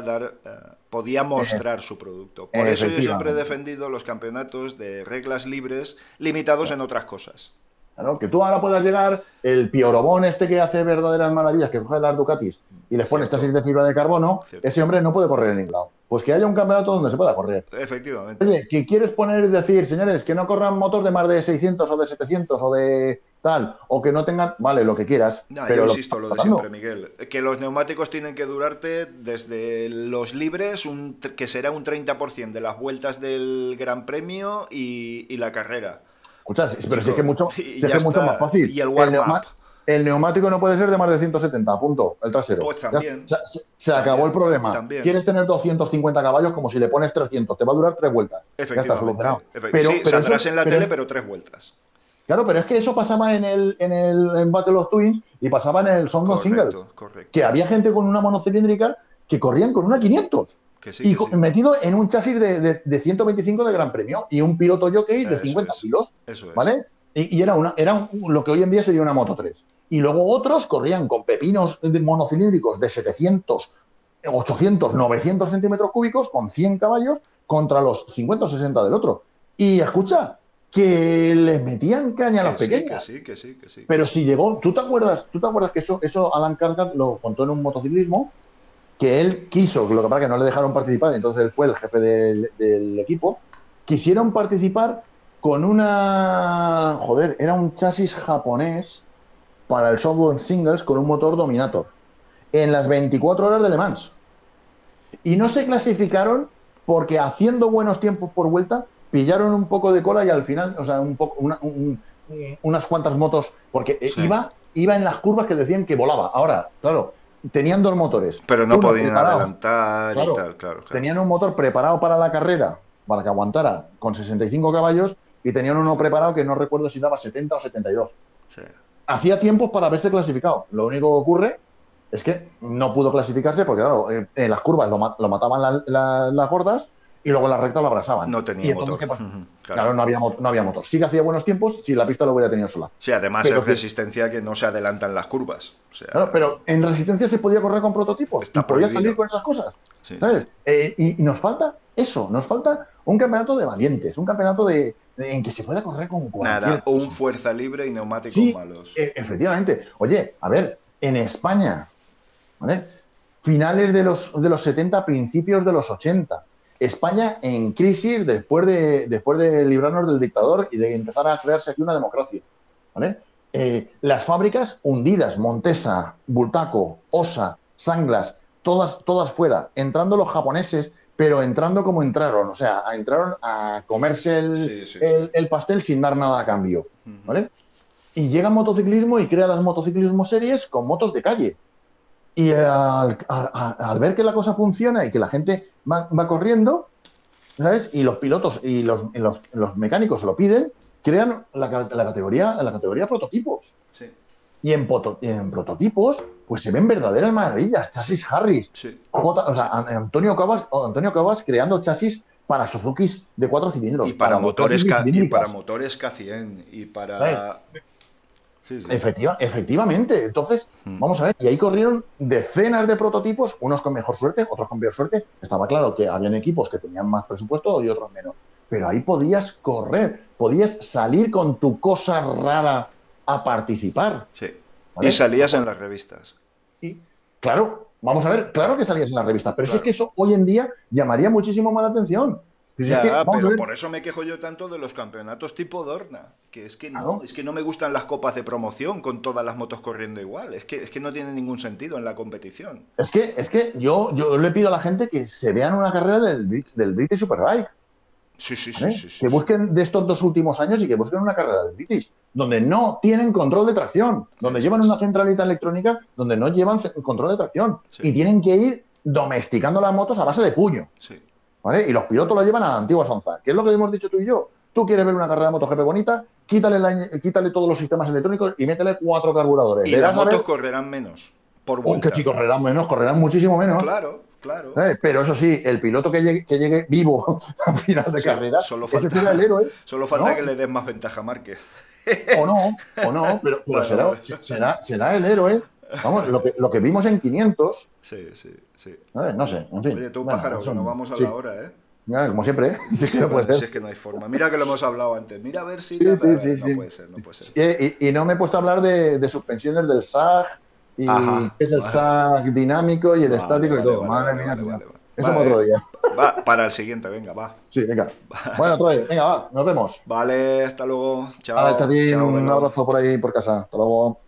podía mostrar su producto. Por eso yo siempre he Efectivamente. defendido los campeonatos de reglas libres limitados en otras cosas. Claro, que tú ahora puedas llegar, el piorobón este que hace verdaderas maravillas, que coge las Ducatis y les pone chasis Cierto, de fibra de carbono, cierto. ese hombre no puede correr en ningún lado. Pues que haya un campeonato donde se pueda correr. Efectivamente. Oye, ¿qué quieres poner y decir, señores, que no corran motor de más de 600 o de 700 o de tal, o que no tengan, vale, lo que quieras, Nah, yo pero lo que insisto, estamos lo de siempre, hablando, Miguel. Que los neumáticos tienen que durarte desde los libres, que será un 30% de las vueltas del Gran Premio y la carrera. escucha, pero si es que, Chico, mucho, y si es ya que es mucho más está. fácil. Y el El, warm-up. neuma- el neumático no puede ser de más de 170, punto, el trasero. Pues Ya también, se acabó el problema. también. Quieres tener 250 caballos como si le pones 300, te va a durar 3 vueltas. Ya está solucionado. Efectivamente. Pero, Sí, pero saldrás eso, en la pero tele, pero 3 vueltas. claro, pero es que eso pasaba en Battle of Twins y pasaba en el Sound of Singles. Correcto, correcto. Que había gente con una monocilíndrica que corrían con una 500. Que sí, Y que sí. metido en un chasis de 125 de Gran Premio y un piloto jockey de 50 kilos, Eso es. ¿vale? Y era, lo que hoy en día sería una Moto 3. Y luego otros corrían con pepinos monocilíndricos de 700, 800, 900 centímetros cúbicos con 100 caballos contra los 50 o 60 del otro. Y escucha, que les metían caña a las pequeñas. Que sí. Pero si llegó, ¿tú te acuerdas que eso Alan Carter lo contó en un motociclismo? Que él quiso, lo que pasa es que no le dejaron participar, entonces él fue el jefe del equipo, quisieron participar con era un chasis japonés para el software singles con un motor Dominator, en las 24 horas de Le Mans. Y no se clasificaron porque haciendo buenos tiempos por vuelta, pillaron un poco de cola y al final, o sea, unas cuantas motos, porque iba en las curvas que decían que volaba. Ahora, claro, tenían dos motores. Pero no podían adelantar y tal, claro. Tenían un motor preparado para la carrera, para que aguantara con 65 caballos, y tenían uno preparado que no recuerdo si daba 70 o 72. Sí. Hacía tiempos para haberse clasificado. Lo único que ocurre es que no pudo clasificarse porque, claro, en las curvas lo mataban las gordas y luego en la recta lo abrasaban. No tenía motor. Claro, no había motor. Sí que hacía buenos tiempos si la pista lo hubiera tenido sola. Sí, además es resistencia que no se adelantan las curvas. O sea, claro, pero en resistencia se podía correr con prototipos y podía salir con esas cosas. Sí. ¿Sabes? Y nos falta eso, nos falta un campeonato de valientes, un campeonato en que se pueda correr con cualquier cosa. Un fuerza libre y neumáticos malos. Efectivamente. Oye, a ver, en España, ¿vale? Finales de los 70, principios de los 80. España en crisis después de librarnos del dictador y de empezar a crearse aquí una democracia. ¿Vale? Las fábricas hundidas, Montesa, Bultaco, Osa, Sanglas, todas fuera, entrando los japoneses, pero entrando como entraron, o sea, entraron a comerse el pastel sin dar nada a cambio. ¿Vale? Y llega el motociclismo y crea las motociclismo series con motos de calle. Y al ver que la cosa funciona y que la gente va corriendo, ¿sabes? Y los pilotos y los mecánicos lo piden, crean la categoría prototipos. Sí. Y en prototipos, pues se ven verdaderas maravillas. Chasis Harris. Sí. Antonio Cabas creando chasis para Suzukis de 4 cilindros. Y para motores K100. Y para... Sí. Efectivamente. Entonces, vamos a ver, y ahí corrieron decenas de prototipos, unos con mejor suerte, otros con peor suerte. Estaba claro que habían equipos que tenían más presupuesto y otros menos. Pero ahí podías correr, podías salir con tu cosa rara a participar. Sí. ¿Vale? Y salías en las revistas. Y, claro, vamos a ver, claro que salías en las revistas, pero es que eso hoy en día llamaría muchísimo más la atención. Ya, pero por eso me quejo yo tanto de los campeonatos tipo Dorna, que es que no me gustan las copas de promoción con todas las motos corriendo igual, es que no tiene ningún sentido en la competición. Es que yo le pido a la gente que se vean una carrera del British Superbike. Sí. Que busquen de estos 2 últimos años y que busquen una carrera del British, donde no tienen control de tracción, donde llevan una centralita electrónica, donde no llevan control de tracción y tienen que ir domesticando las motos a base de puño. Sí. ¿Vale? Y los pilotos lo llevan a la antigua sonza, que es lo que hemos dicho tú y yo. Tú quieres ver una carrera de MotoGP bonita, quítale todos los sistemas electrónicos y métele 4 carburadores. Y las motos correrán menos por vuelta. Que si correrán muchísimo menos. Claro. Pero eso sí, el piloto que llegue vivo al final de carrera, ese será el héroe. Solo falta que le des más ventaja a Márquez. O no, pero bueno, será el héroe. Vamos, lo que vimos en 500. Sí. No sé, en fin. Oye, tú, pájaro, que nos vamos a la hora, ¿eh? Ya, como siempre, ¿eh? Si es que no hay forma. Mira que lo hemos hablado antes. Mira a ver si... No puede ser. Y no me he puesto a hablar de suspensiones del SAG y qué es el SAG dinámico y el estático y todo. Madre mía. Eso es otro día. Va, para el siguiente, venga, va. Sí, venga. Bueno, Troy, venga, va, nos vemos. Vale, hasta luego. Chao. Vale, Chatín, un abrazo por ahí por casa. Hasta luego.